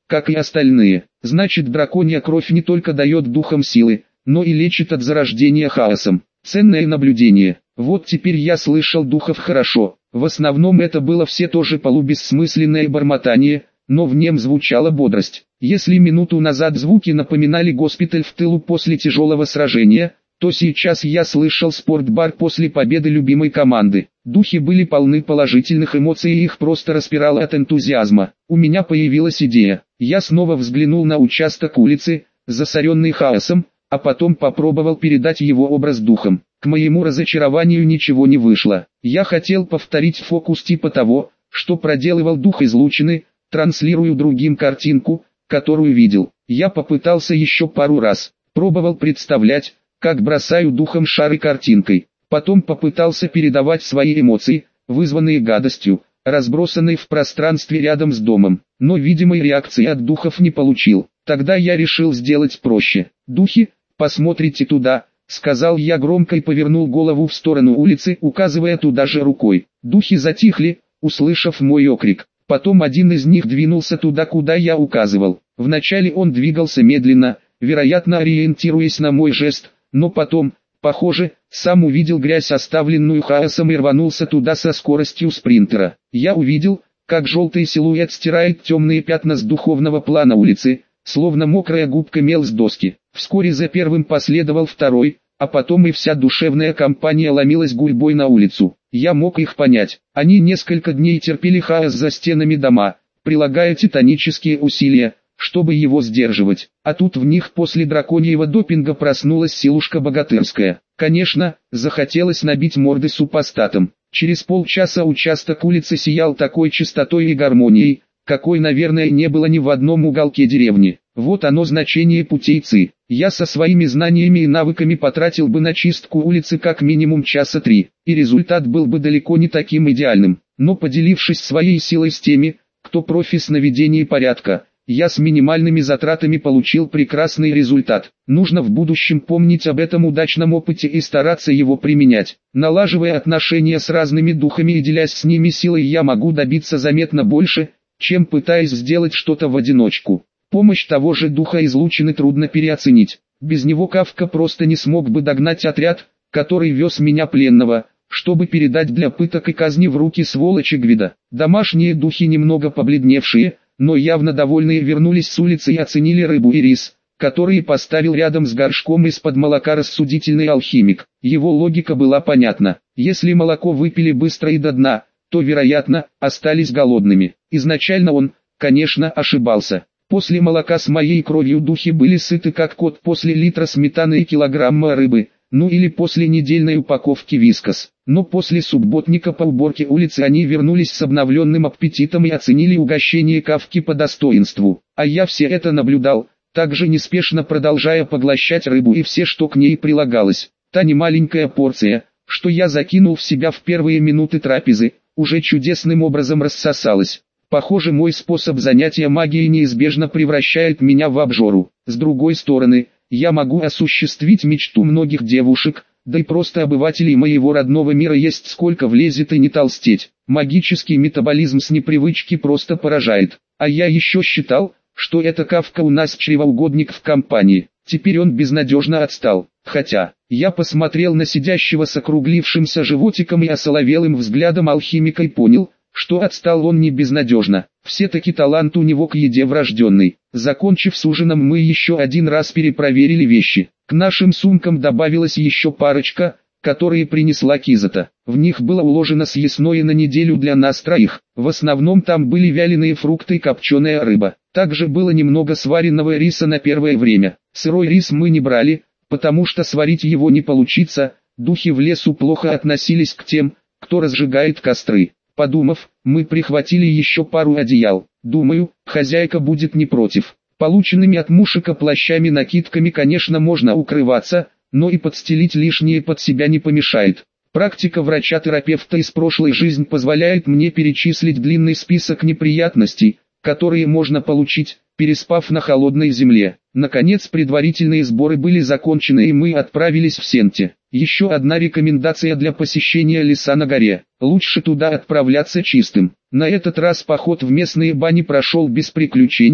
как и остальные. Значит, драконья кровь не только дает духам силы, но и лечит от зарождения хаосом. Ценное наблюдение. Вот теперь я слышал духов хорошо. В основном это было все тоже полубессмысленное бормотание, но в нем звучала бодрость. Если минуту назад звуки напоминали госпиталь в тылу после тяжелого сражения, то сейчас я слышал спортбар после победы любимой команды. Духи были полны положительных эмоций и их просто распирало от энтузиазма. У меня появилась идея. Я снова взглянул на участок улицы, засоренный хаосом, а потом попробовал передать его образ духом. К моему разочарованию ничего не вышло. Я хотел повторить фокус типа того, что проделывал дух излучины, транслирую другим картинку, которую видел. Я попытался еще пару раз, пробовал представлять, как бросаю духом шары картинкой. Потом попытался передавать свои эмоции, вызванные гадостью, разбросанной в пространстве рядом с домом. Но видимой реакции от духов не получил. Тогда я решил сделать проще. «Духи, посмотрите туда», — сказал я громко и повернул голову в сторону улицы, указывая туда же рукой. Духи затихли, услышав мой окрик. Потом один из них двинулся туда, куда я указывал. Вначале он двигался медленно, вероятно ориентируясь на мой жест, но потом, похоже, сам увидел грязь, оставленную хаосом, и рванулся туда со скоростью спринтера. Я увидел, как желтый силуэт стирает темные пятна с духовного плана улицы, словно мокрая губка мел с доски. Вскоре за первым последовал второй, а потом и вся душевная компания ломилась гурьбой на улицу. Я мог их понять. Они несколько дней терпели хаос за стенами дома, прилагая титанические усилия, чтобы его сдерживать. А тут в них после драконьего допинга проснулась силушка богатырская. Конечно, захотелось набить морды супостатам. Через полчаса участок улицы сиял такой чистотой и гармонией, какой, наверное, не было ни в одном уголке деревни. Вот оно значение путей ЦИ. Я со своими знаниями и навыками потратил бы на чистку улицы как минимум часа 3, и результат был бы далеко не таким идеальным. Но поделившись своей силой с теми, кто профи с наведения порядка, я с минимальными затратами получил прекрасный результат. Нужно в будущем помнить об этом удачном опыте и стараться его применять. Налаживая отношения с разными духами и делясь с ними силой, я могу добиться заметно больше, чем пытаясь сделать что-то в одиночку. Помощь того же духа излучины трудно переоценить. Без него Кафка просто не смог бы догнать отряд, который вез меня пленного, чтобы передать для пыток и казни в руки сволочи Гвида. Домашние духи, немного побледневшие, но явно довольные, вернулись с улицы и оценили рыбу и рис, которые поставил рядом с горшком из-под молока рассудительный алхимик. Его логика была понятна. Если молоко выпили быстро и до дна, то, вероятно, остались голодными. Изначально он, конечно, ошибался. После молока с моей кровью духи были сыты как кот после литра сметаны и килограмма рыбы, ну или после недельной упаковки вискас. Но после субботника по уборке улицы они вернулись с обновленным аппетитом и оценили угощение Кафки по достоинству. А я все это наблюдал, также неспешно продолжая поглощать рыбу и все, что к ней прилагалось. Та немаленькая порция, что я закинул в себя в первые минуты трапезы, уже чудесным образом рассосалась. Похоже, мой способ занятия магией неизбежно превращает меня в обжору. С другой стороны, я могу осуществить мечту многих девушек, да и просто обывателей моего родного мира есть сколько влезет и не толстеть. Магический метаболизм с непривычки просто поражает. А я еще считал, что это Кафка у нас чревоугодник в компании. Теперь он безнадежно отстал. Хотя, я посмотрел на сидящего с округлившимся животиком и осоловелым взглядом алхимика и понял, что отстал он не безнадежно. Все-таки талант у него к еде врожденный. Закончив с ужином, мы еще один раз перепроверили вещи. К нашим сумкам добавилась еще парочка, которые принесла Кизата. В них было уложено съестное на неделю для нас троих. В основном там были вяленые фрукты и копченая рыба. Также было немного сваренного риса на первое время. Сырой рис мы не брали, потому что сварить его не получится. Духи в лесу плохо относились к тем, кто разжигает костры. Подумав, мы прихватили еще пару одеял. Думаю, хозяйка будет не против. Полученными от Мушика плащами-накидками, конечно, можно укрываться, но и подстелить лишнее под себя не помешает. Практика врача-терапевта из прошлой жизни позволяет мне перечислить длинный список неприятностей, которые можно получить, переспав на холодной земле. Наконец, предварительные сборы были закончены и мы отправились в Сенте. Еще одна рекомендация для посещения леса на горе. Лучше туда отправляться чистым. На этот раз поход в местные бани прошел без приключений.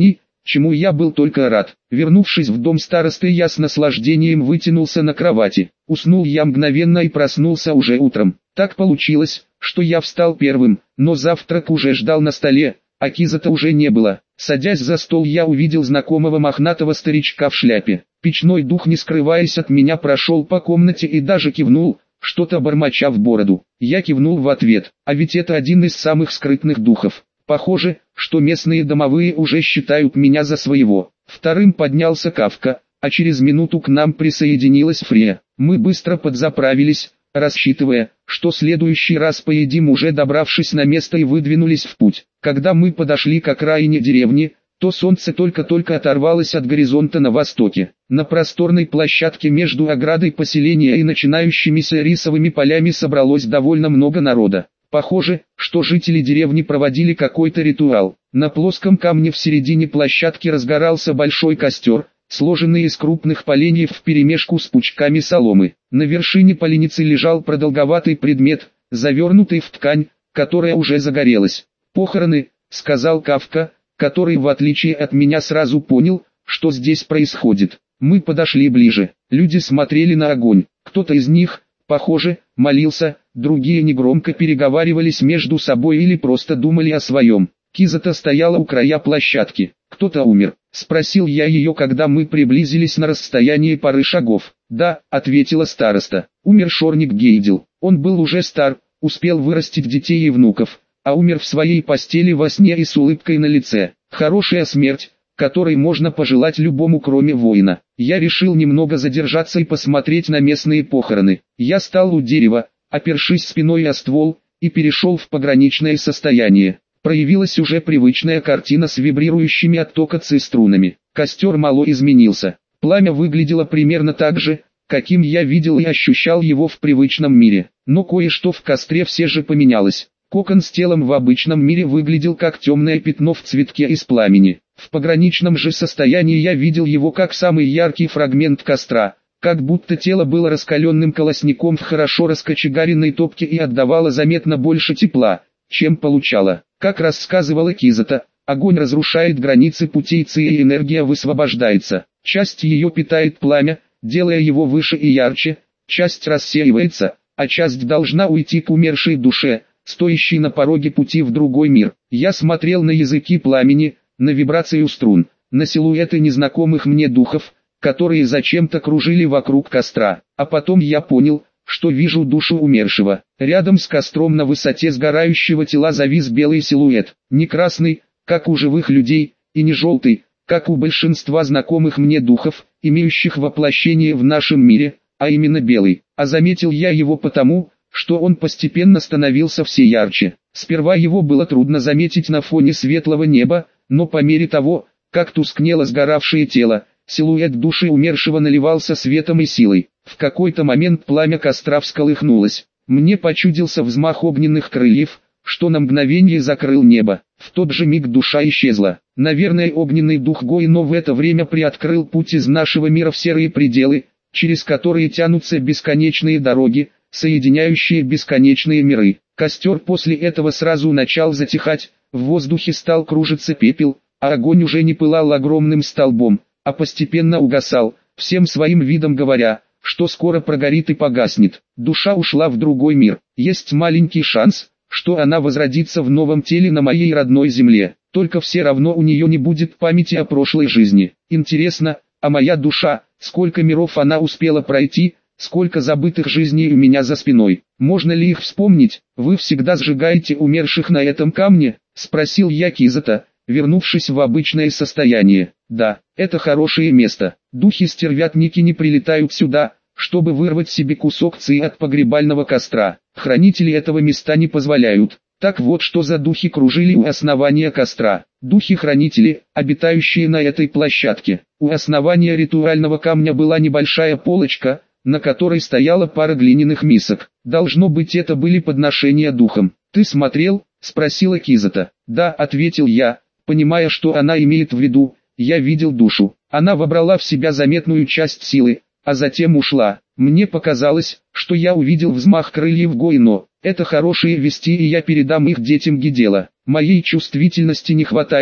чему я был только рад. Вернувшись в дом старосты, я с наслаждением вытянулся на кровати. Уснул я мгновенно и проснулся уже утром. Так получилось, что я встал первым, но завтрак уже ждал на столе, а Кизата уже не было. Садясь за стол, я увидел знакомого мохнатого старичка в шляпе. Печной дух, не скрываясь от меня, прошел по комнате и даже кивнул, что-то бормоча в бороду. Я кивнул в ответ, а ведь это один из самых скрытных духов. Похоже, что местные домовые уже считают меня за своего. Вторым поднялся Кавка, а через минуту к нам присоединилась Фрея. Мы быстро подзаправились, рассчитывая, что следующий раз поедим, уже добравшись на место, и выдвинулись в путь. Когда мы подошли к окраине деревни, то солнце только-только оторвалось от горизонта на востоке. На просторной площадке между оградой поселения и начинающимися рисовыми полями собралось довольно много народа. Похоже, что жители деревни проводили какой-то ритуал. На плоском камне в середине площадки разгорался большой костер, сложенный из крупных поленьев вперемешку с пучками соломы. На вершине поленницы лежал продолговатый предмет, завернутый в ткань, которая уже загорелась. «Похороны», — сказал Кавка, который, в отличие от меня, сразу понял, что здесь происходит. Мы подошли ближе. Люди смотрели на огонь. Кто-то из них, похоже, молился, другие негромко переговаривались между собой или просто думали о своем. Кизата стояла у края площадки. «Кто-то умер?» — спросил я ее, когда мы приблизились на расстояние пары шагов. «Да», — ответила староста. «Умер Шорник Гейдел. Он был уже стар, успел вырастить детей и внуков, а умер в своей постели во сне и с улыбкой на лице. Хорошая смерть, которой можно пожелать любому, кроме воина». Я решил немного задержаться и посмотреть на местные похороны. Я стал у дерева, опершись спиной о ствол, и перешел в пограничное состояние. Проявилась уже привычная картина с вибрирующими от тока струнами. Костер мало изменился. Пламя выглядело примерно так же, каким я видел и ощущал его в привычном мире. Но кое-что в костре все же поменялось. Кокон с телом в обычном мире выглядел как темное пятно в цветке из пламени. В пограничном же состоянии я видел его как самый яркий фрагмент костра, как будто тело было раскаленным колосником в хорошо раскочегаренной топке и отдавало заметно больше тепла, чем получало. Как рассказывала Кизата, огонь разрушает границы путей ци, и энергия высвобождается. Часть ее питает пламя, делая его выше и ярче, часть рассеивается, а часть должна уйти к умершей душе, стоящей на пороге пути в другой мир. Я смотрел на языки пламени, на вибрацию струн, на силуэты незнакомых мне духов, которые зачем-то кружили вокруг костра. А потом я понял, что вижу душу умершего. Рядом с костром на высоте сгорающего тела завис белый силуэт, не красный, как у живых людей, и не желтый, как у большинства знакомых мне духов, имеющих воплощение в нашем мире, а именно белый. А заметил я его потому, что он постепенно становился все ярче. Сперва его было трудно заметить на фоне светлого неба, но по мере того, как тускнело сгоравшее тело, силуэт души умершего наливался светом и силой. В какой-то момент пламя костра всколыхнулось. Мне почудился взмах огненных крыльев, что на мгновение закрыл небо. В тот же миг душа исчезла. Наверное, огненный дух Гойно в это время приоткрыл путь из нашего мира в серые пределы, через которые тянутся бесконечные дороги, соединяющие бесконечные миры. Костер после этого сразу начал затихать, в воздухе стал кружиться пепел, а огонь уже не пылал огромным столбом, а постепенно угасал, всем своим видом говоря, что скоро прогорит и погаснет. Душа ушла в другой мир. Есть маленький шанс, что она возродится в новом теле на моей родной земле. Только все равно у нее не будет памяти о прошлой жизни. Интересно, а моя душа, сколько миров она успела пройти, сколько забытых жизней у меня за спиной. Можно ли их вспомнить? Вы всегда сжигаете умерших на этом камне? Спросил я Кизата, вернувшись в обычное состояние. Да, это хорошее место. Духи-стервятники не прилетают сюда, чтобы вырвать себе кусок ци от погребального костра. Хранители этого места не позволяют. Так вот, что за духи кружили у основания костра. Духи-хранители, обитающие на этой площадке. У основания ритуального камня была небольшая полочка, на которой стояла пара глиняных мисок. Должно быть, это были подношения духам. «Ты смотрел?» — спросила Кизата. «Да», — ответил я, понимая, что она имеет в виду. Я видел душу. Она вобрала в себя заметную часть силы, а затем ушла. Мне показалось, что я увидел взмах крыльев Гойно. Это хорошие вести, и я передам их детям Гидела. Моей чувствительности не хватает,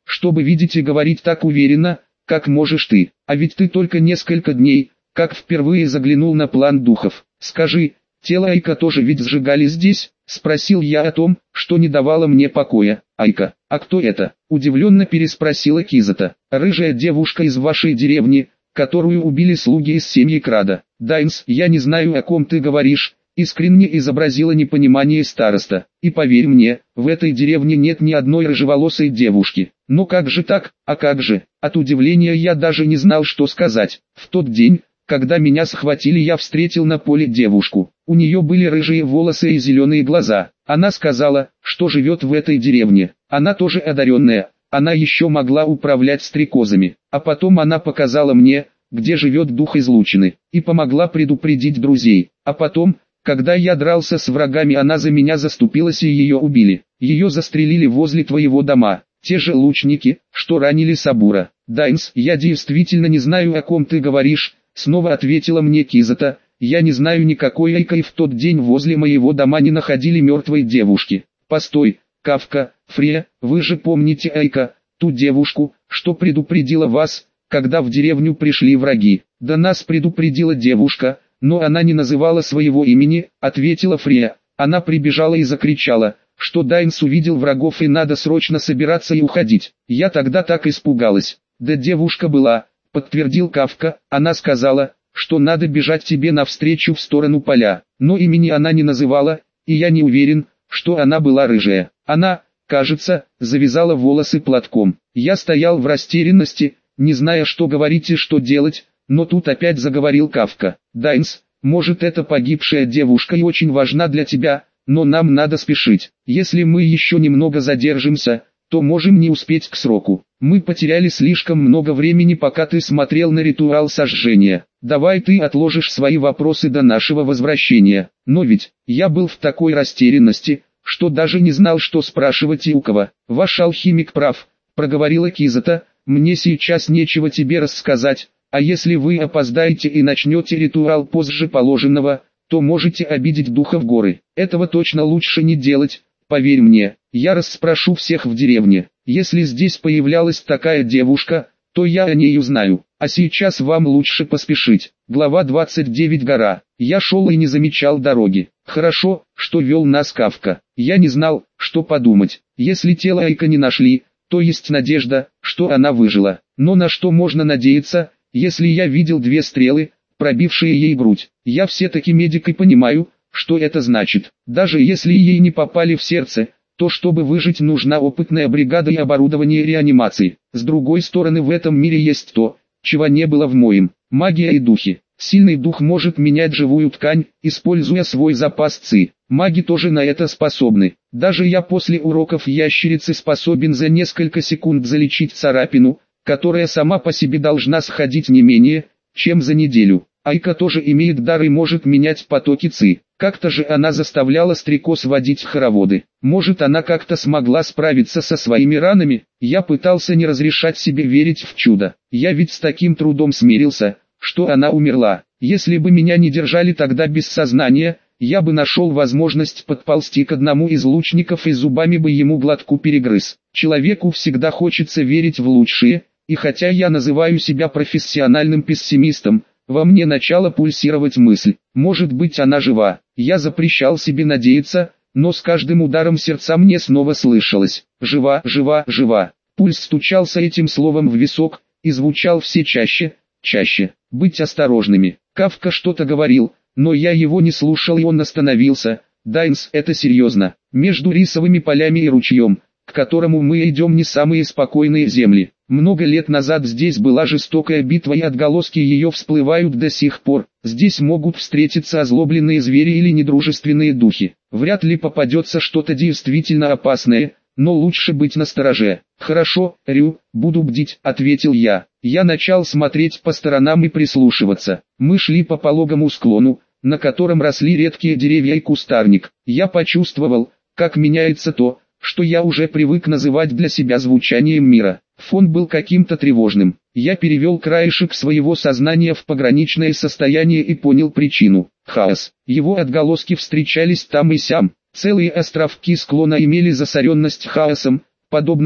чтобы видеть и говорить так уверенно, как можешь ты. А ведь ты только несколько дней, как впервые заглянул на план духов. Скажи, тело Айка тоже ведь сжигали здесь? Спросил я о том, что не давало мне покоя. Айка, а кто это? Удивленно переспросила Кизата. Рыжая девушка из вашей деревни, которую убили слуги из семьи Крада. Дайнс, я не знаю, о ком ты говоришь. Искренне изобразила непонимание староста. И поверь мне, в этой деревне нет ни одной рыжеволосой девушки. Но как же так, а как же? От удивления я даже не знал, что сказать. В тот день, когда меня схватили, я встретил на поле девушку. У нее были рыжие волосы и зеленые глаза. Она сказала, что живет в этой деревне. Она тоже одаренная. Она еще могла управлять стрекозами. А потом она показала мне, где живет дух излучины. И помогла предупредить друзей. А потом, когда я дрался с врагами, она за меня заступилась и ее убили. Ее застрелили возле твоего дома. Те же лучники, что ранили Сабура. Дайнс, я действительно не знаю, о ком ты говоришь. Снова ответила мне Кизата. Я не знаю никакой Айка, и в тот день возле моего дома не находили мертвой девушки. Постой, Кавка, Фрея, вы же помните Айка, ту девушку, что предупредила вас, когда в деревню пришли враги. Да нас предупредила девушка, но она не называла своего имени, ответила Фрея. Она прибежала и закричала, что Дайнс увидел врагов и надо срочно собираться и уходить. Я тогда так испугалась. Да девушка была, подтвердил Кавка. Она сказала, что надо бежать тебе навстречу в сторону поля. Но имени она не называла, и я не уверен, что она была рыжая. Она, кажется, завязала волосы платком. Я стоял в растерянности, не зная, что говорить и что делать, но тут опять заговорил Кавка. Дайнс, может, это погибшая девушка и очень важна для тебя, но нам надо спешить. Если мы еще немного задержимся, то можем не успеть к сроку. Мы потеряли слишком много времени, пока ты смотрел на ритуал сожжения. Давай ты отложишь свои вопросы до нашего возвращения. Но ведь, я был в такой растерянности, что даже не знал, что спрашивать и у кого. Ваш алхимик прав, проговорила Кизата, мне сейчас нечего тебе рассказать, а если вы опоздаете и начнете ритуал позже положенного, то можете обидеть духов горы. Этого точно лучше не делать, поверь мне. Я расспрошу всех в деревне. Если здесь появлялась такая девушка, то я о ней узнаю. А сейчас вам лучше поспешить. Глава 29. Гора. Я шел и не замечал дороги. Хорошо, что вел нас Кавка. Я не знал, что подумать. Если тело Айка не нашли, то есть надежда, что она выжила. Но на что можно надеяться, если я видел 2 стрелы, пробившие ей грудь? Я все-таки медик и понимаю, что это значит. Даже если ей не попали в сердце, то чтобы выжить, нужна опытная бригада и оборудование реанимации. С другой стороны, в этом мире есть то, чего не было в моем: магия и духи. Сильный дух может менять живую ткань, используя свой запас ЦИ. Маги тоже на это способны. Даже я после уроков ящерицы способен за несколько секунд залечить царапину, которая сама по себе должна сходить не менее, чем за неделю. Айка тоже имеет дар и может менять потоки ЦИ. Как-то же она заставляла стрекоз водить хороводы. Может, она как-то смогла справиться со своими ранами? Я пытался не разрешать себе верить в чудо. Я ведь с таким трудом смирился, что она умерла. Если бы меня не держали тогда без сознания, я бы нашел возможность подползти к одному из лучников и зубами бы ему глотку перегрыз. Человеку всегда хочется верить в лучшее, и хотя я называю себя профессиональным пессимистом, во мне начала пульсировать мысль: может быть, она жива. Я запрещал себе надеяться, но с каждым ударом сердца мне снова слышалось: жива, жива, жива. Пульс стучался этим словом в висок и звучал все чаще, чаще. Быть осторожными. Кавка что-то говорил, но я его не слушал, и он остановился. Дайнс, это серьезно. Между рисовыми полями и ручьем, к которому мы идем, не самые спокойные земли. Много лет назад здесь была жестокая битва, и отголоски ее всплывают до сих пор. Здесь могут встретиться озлобленные звери или недружественные духи. Вряд ли попадется что-то действительно опасное, но лучше быть настороже. Хорошо, Рю, буду бдить, ответил я. Я начал смотреть по сторонам и прислушиваться. Мы шли по пологому склону, на котором росли редкие деревья и кустарник. Я почувствовал, как меняется то, что я уже привык называть для себя звучанием мира. Фон был каким-то тревожным. Я перевел краешек своего сознания в пограничное состояние и понял причину. Хаос. Его отголоски встречались там и сям. Целые островки склона имели засоренность хаосом, подобно той,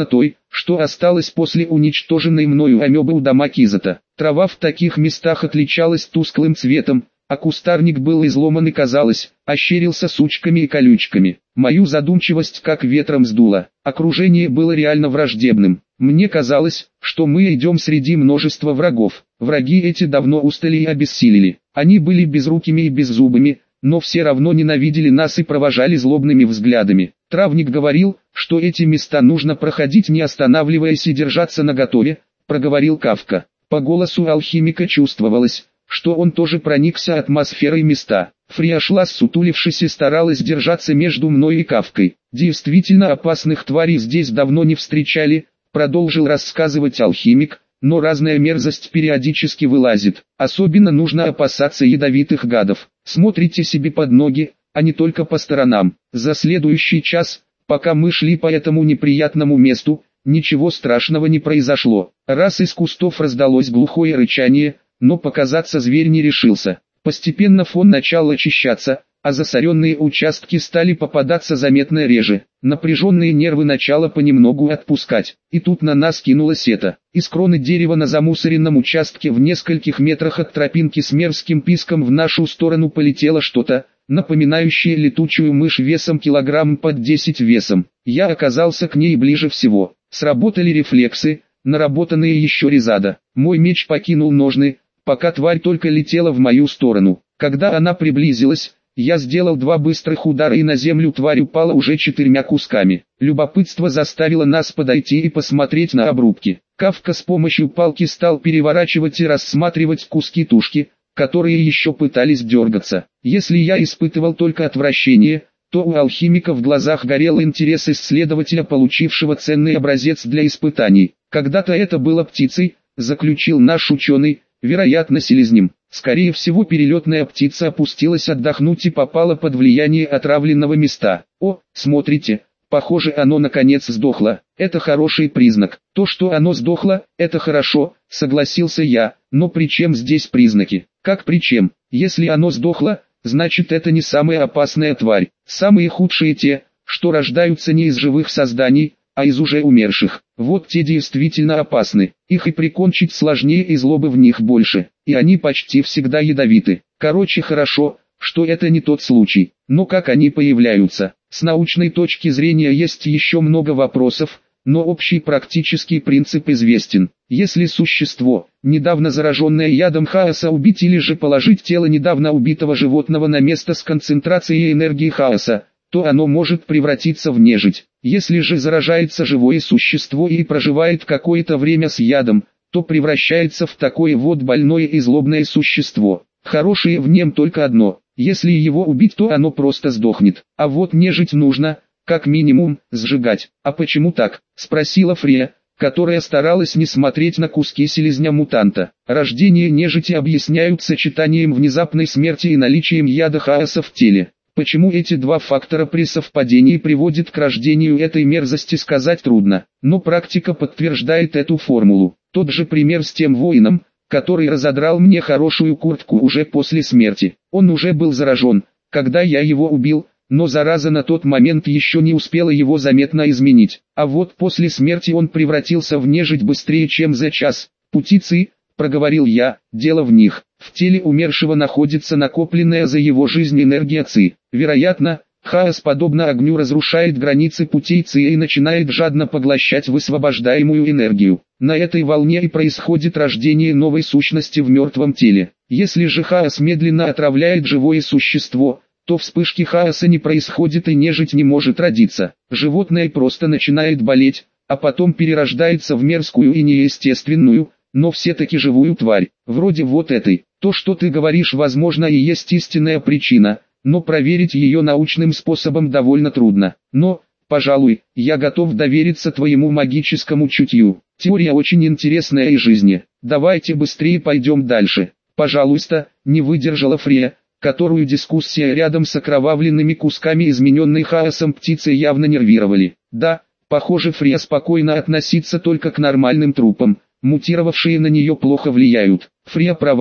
что осталось после уничтоженной мною амебы Удамакизата. Трава в таких местах отличалась тусклым цветом, а кустарник был изломан и, казалось, ощерился сучками и колючками. Мою задумчивость как ветром сдуло. Окружение было реально враждебным. Мне казалось, что мы идем среди множества врагов. Враги эти давно устали и обессилели. Они были безрукими и беззубыми, но все равно ненавидели нас и провожали злобными взглядами. Травник говорил, что эти места нужно проходить не останавливаясь и держаться наготове, проговорил Кафка. По голосу алхимика чувствовалось, что он тоже проникся атмосферой места. Фрия шла ссутулившись и старалась держаться между мной и Кафкой. Действительно опасных тварей здесь давно не встречали, продолжил рассказывать алхимик, но разная мерзость периодически вылазит. Особенно нужно опасаться ядовитых гадов. Смотрите себе под ноги, а не только по сторонам. За следующий час, пока мы шли по этому неприятному месту, ничего страшного не произошло. Раз из кустов раздалось глухое рычание, но показаться зверь не решился. Постепенно фон начал очищаться, а засоренные участки стали попадаться заметно реже. Напряженные нервы начало понемногу отпускать. И тут на нас кинулось это. Из кроны дерева на замусоренном участке в нескольких метрах от тропинки с мерзким писком в нашу сторону полетело что-то, напоминающее летучую мышь весом килограмм под 10 весом. Я оказался к ней ближе всего. Сработали рефлексы, наработанные еще Резада. Мой меч покинул ножны, пока тварь только летела в мою сторону. Когда она приблизилась, я сделал 2 быстрых удара и на землю тварь упала уже 4 кусками. Любопытство заставило нас подойти и посмотреть на обрубки. Кафка с помощью палки стал переворачивать и рассматривать куски тушки, которые еще пытались дергаться. Если я испытывал только отвращение, то у алхимика в глазах горел интерес исследователя, получившего ценный образец для испытаний. Когда-то это было птицей, заключил наш ученый, вероятно селезнем. Скорее всего перелетная птица опустилась отдохнуть и попала под влияние отравленного места. О, смотрите, похоже оно наконец сдохло. Это хороший признак. То, что оно сдохло, это хорошо, согласился я, но при чем здесь признаки? Как при чем? Если оно сдохло, значит это не самая опасная тварь. Самые худшие те, что рождаются не из живых созданий, а из уже умерших. Вот те действительно опасны. Их и прикончить сложнее, и злобы в них больше. И они почти всегда ядовиты. Короче, хорошо, что это не тот случай. Но как они появляются? С научной точки зрения есть еще много вопросов, но общий практический принцип известен. Если существо, недавно зараженное ядом хаоса, убить или же положить тело недавно убитого животного на место с концентрацией энергии хаоса, то оно может превратиться в нежить. Если же заражается живое существо и проживает какое-то время с ядом, то превращается в такое вот больное и злобное существо. Хорошее в нем только одно: если его убить, то оно просто сдохнет. А вот нежить нужно, как минимум, сжигать. А почему так? Спросила Фрия, которая старалась не смотреть на куски селезня-мутанта. Рождение нежити объясняют сочетанием внезапной смерти и наличием яда хаоса в теле. Почему эти 2 фактора при совпадении приводят к рождению этой мерзости, сказать трудно, но практика подтверждает эту формулу. Тот же пример с тем воином, который разодрал мне хорошую куртку уже после смерти. Он уже был заражен, когда я его убил, но зараза на тот момент еще не успела его заметно изменить. А вот после смерти он превратился в нежить быстрее, чем за час. Путицы, проговорил я, дело в них. В теле умершего находится накопленная за его жизнь энергия ци. Вероятно, хаос подобно огню разрушает границы путей ци и начинает жадно поглощать высвобождаемую энергию. На этой волне и происходит рождение новой сущности в мертвом теле. Если же хаос медленно отравляет живое существо, то вспышки хаоса не происходит и нежить не может родиться. Животное просто начинает болеть, а потом перерождается в мерзкую и неестественную, но все-таки живую тварь, вроде вот этой. То, что ты говоришь, возможно и есть истинная причина, но проверить ее научным способом довольно трудно. Но, пожалуй, я готов довериться твоему магическому чутью. Теория очень интересная и жизни. Давайте быстрее пойдем дальше. Пожалуйста, не выдержала Фрия, которую дискуссия рядом с окровавленными кусками измененной хаосом птицы явно нервировали. Да, похоже, Фрия спокойно относится только к нормальным трупам. Мутировавшие на нее плохо влияют. Фрия права,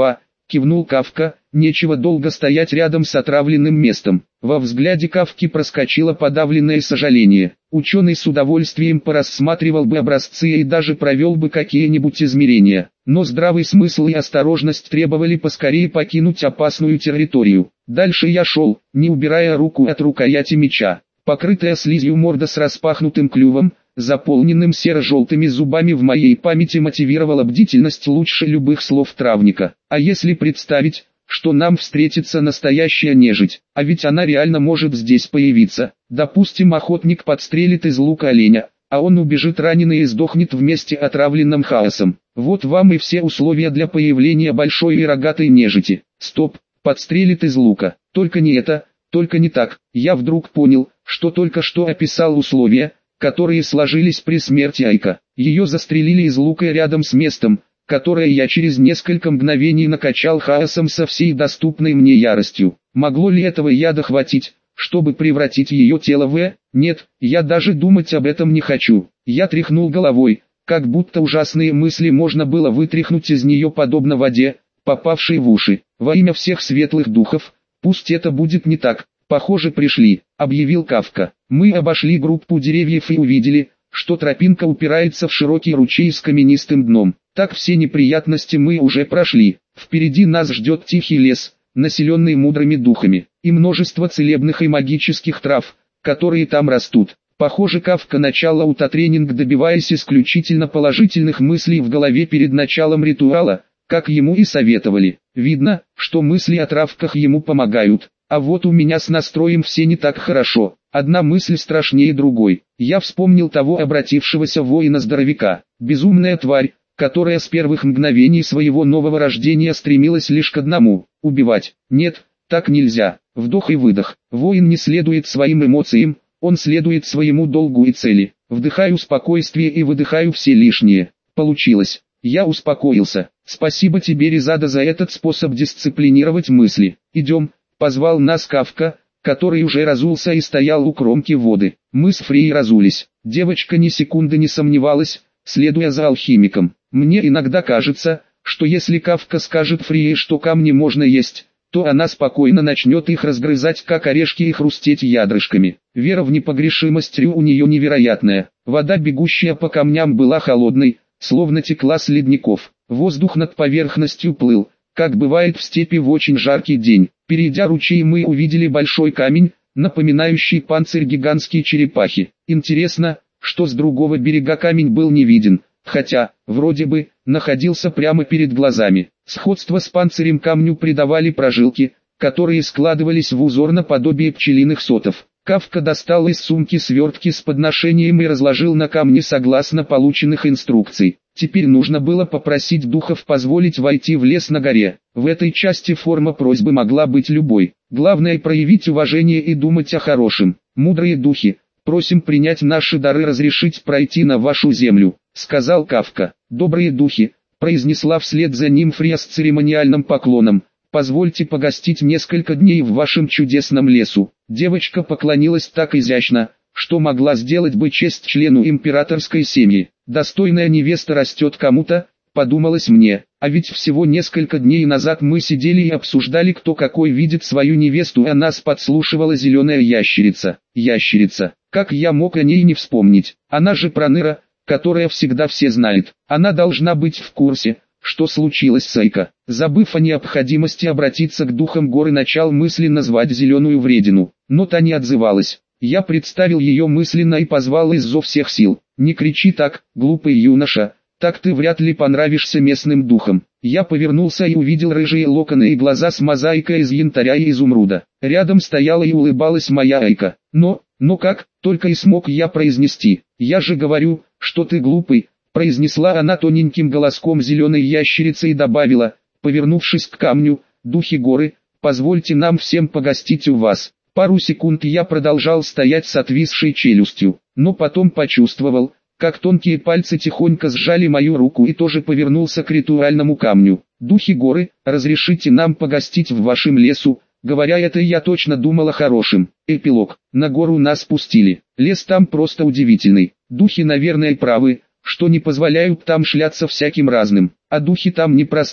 кивнул Кафка, нечего долго стоять рядом с отравленным местом. Во взгляде Кафки проскочило подавленное сожаление. Ученый с удовольствием порассматривал бы образцы и даже провел бы какие-нибудь измерения. Но здравый смысл и осторожность требовали поскорее покинуть опасную территорию. Дальше я шел, не убирая руку от рукояти меча. Покрытая слизью морда с распахнутым клювом, заполненным серо-желтыми зубами, в моей памяти мотивировала бдительность лучше любых слов травника. А если представить, что нам встретится настоящая нежить, а ведь она реально может здесь появиться. Допустим, охотник подстрелит из лука оленя, а он убежит раненый и сдохнет вместе отравленным хаосом. Вот вам и все условия для появления большой и рогатой нежити. Стоп, подстрелит из лука. Только не это, только не так. Я вдруг понял, что только что описал условия, которые сложились при смерти Айка. Ее застрелили из лука рядом с местом, которое я через несколько мгновений накачал хаосом со всей доступной мне яростью. Могло ли этого яда хватить, чтобы превратить ее тело в... Нет, я даже думать об этом не хочу. Я тряхнул головой, как будто ужасные мысли можно было вытряхнуть из нее подобно воде, попавшей в уши. Во имя всех светлых духов, пусть это будет не так. Похоже, пришли, объявил Кафка. Мы обошли группу деревьев и увидели, что тропинка упирается в широкий ручей с каменистым дном. Так все неприятности мы уже прошли. Впереди нас ждет тихий лес, населенный мудрыми духами, и множество целебных и магических трав, которые там растут. Похоже, Кафка начал аутотренинг, добиваясь исключительно положительных мыслей в голове перед началом ритуала, как ему и советовали. Видно, что мысли о травках ему помогают. А вот у меня с настроем все не так хорошо. Одна мысль страшнее другой. Я вспомнил того обратившегося воина-здоровяка. Безумная тварь, которая с первых мгновений своего нового рождения стремилась лишь к одному – убивать. Нет, так нельзя. Вдох и выдох. Воин не следует своим эмоциям, он следует своему долгу и цели. Вдыхаю спокойствие и выдыхаю все лишнее. Получилось. Я успокоился. Спасибо тебе, Резада, за этот способ дисциплинировать мысли. Идем. Позвал нас Кафка, который уже разулся и стоял у кромки воды. Мы с Фрией разулись. Девочка ни секунды не сомневалась, следуя за алхимиком. Мне иногда кажется, что если Кафка скажет Фрие, что камни можно есть, то она спокойно начнет их разгрызать как орешки и хрустеть ядрышками. Вера в непогрешимость Рю у нее невероятная. Вода, бегущая по камням, была холодной, словно текла с ледников. Воздух над поверхностью плыл, как бывает в степи в очень жаркий день. Перейдя ручей, мы увидели большой камень, напоминающий панцирь гигантской черепахи. Интересно, что с другого берега камень был не виден, хотя, вроде бы, находился прямо перед глазами. Сходство с панцирем камню придавали прожилки, которые складывались в узор наподобие пчелиных сотов. Кафка достал из сумки свертки с подношением и разложил на камне согласно полученных инструкций. Теперь нужно было попросить духов позволить войти в лес на горе. В этой части форма просьбы могла быть любой. Главное проявить уважение и думать о хорошем. Мудрые духи, просим принять наши дары, разрешить пройти на вашу землю, сказал Кафка. Добрые духи, произнесла вслед за ним Фрия с церемониальным поклоном. Позвольте погостить несколько дней в вашем чудесном лесу. Девочка поклонилась так изящно, что могла сделать бы честь члену императорской семьи. Достойная невеста растет кому-то, подумалось мне, а ведь всего несколько дней назад мы сидели и обсуждали, кто какой видит свою невесту, а нас подслушивала зеленая ящерица. Ящерица, как я мог о ней не вспомнить? Она же Проныра, которая всегда все знает. Она должна быть в курсе, что случилось с Айко. Забыв о необходимости обратиться к духам горы, начал мысленно звать зеленую вредину, но та не отзывалась. Я представил ее мысленно и позвал изо всех сил. Не кричи так, глупый юноша, так ты вряд ли понравишься местным духам. Я повернулся и увидел рыжие локоны и глаза с мозаикой из янтаря и изумруда. Рядом стояла и улыбалась моя Айко. Но как, только и смог я произнести. Я же говорю, что ты глупый, произнесла она тоненьким голоском зеленой ящерицы и добавила, повернувшись к камню: духи горы, позвольте нам всем погостить у вас. Пару секунд я продолжал стоять с отвисшей челюстью, но потом почувствовал, как тонкие пальцы тихонько сжали мою руку, и тоже повернулся к ритуальному камню. Духи горы, разрешите нам погостить в вашем лесу. Говоря это, я точно думал о хорошем. Эпилог. На гору нас пустили. Лес там просто удивительный. Духи, наверное, правы, что не позволяют там шляться всяким разным. А духи там непростые.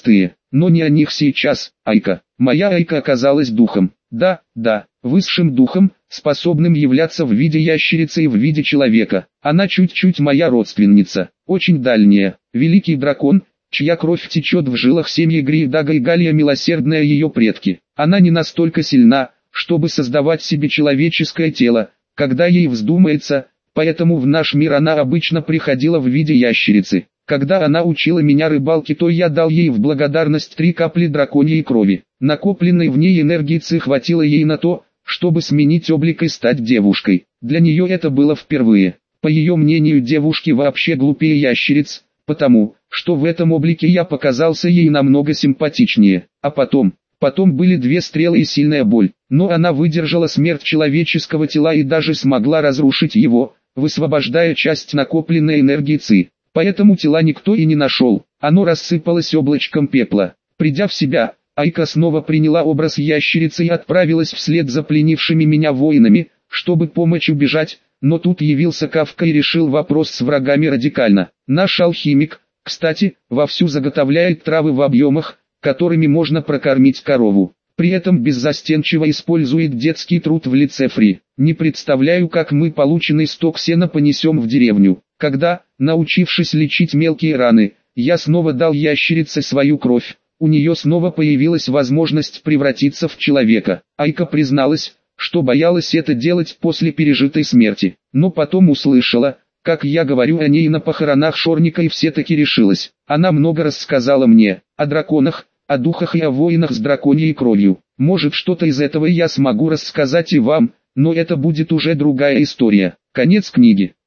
но не о них сейчас. Айка. Моя Айка оказалась духом. Да, высшим духом, способным являться в виде ящерицы и в виде человека. Она чуть-чуть моя родственница, очень дальняя. Великий дракон, чья кровь течет в жилах семьи Гриедага и Галия, милосердная ее предки. Она не настолько сильна, чтобы создавать себе человеческое тело, когда ей вздумается, поэтому в наш мир она обычно приходила в виде ящерицы. Когда она учила меня рыбалке, то я дал ей в благодарность 3 капли драконьей крови. Накопленной в ней энергии хватило ей на то, чтобы сменить облик и стать девушкой. Для нее это было впервые. По ее мнению, девушки вообще глупее ящериц, потому что в этом облике я показался ей намного симпатичнее. А потом были 2 стрелы и сильная боль, но она выдержала смерть человеческого тела и даже смогла разрушить его, высвобождая часть накопленной энергии ци. Поэтому тела никто и не нашел, оно рассыпалось облачком пепла. Придя в себя, Айка снова приняла образ ящерицы и отправилась вслед за пленившими меня воинами, чтобы помочь убежать, но тут явился Кафка и решил вопрос с врагами радикально. Наш алхимик, кстати, вовсю заготовляет травы в объемах, которыми можно прокормить корову. При этом беззастенчиво использует детский труд в лице Фри. Не представляю, как мы полученный сток сена понесем в деревню. Когда, научившись лечить мелкие раны, я снова дал ящерице свою кровь, у нее снова появилась возможность превратиться в человека. Айка призналась, что боялась это делать после пережитой смерти, но потом услышала, как я говорю о ней на похоронах Шорника, и все-таки решилась. Она много рассказала мне о драконах, о духах и о воинах с драконьей кровью. Может, что-то из этого я смогу рассказать и вам, но это будет уже другая история. Конец книги.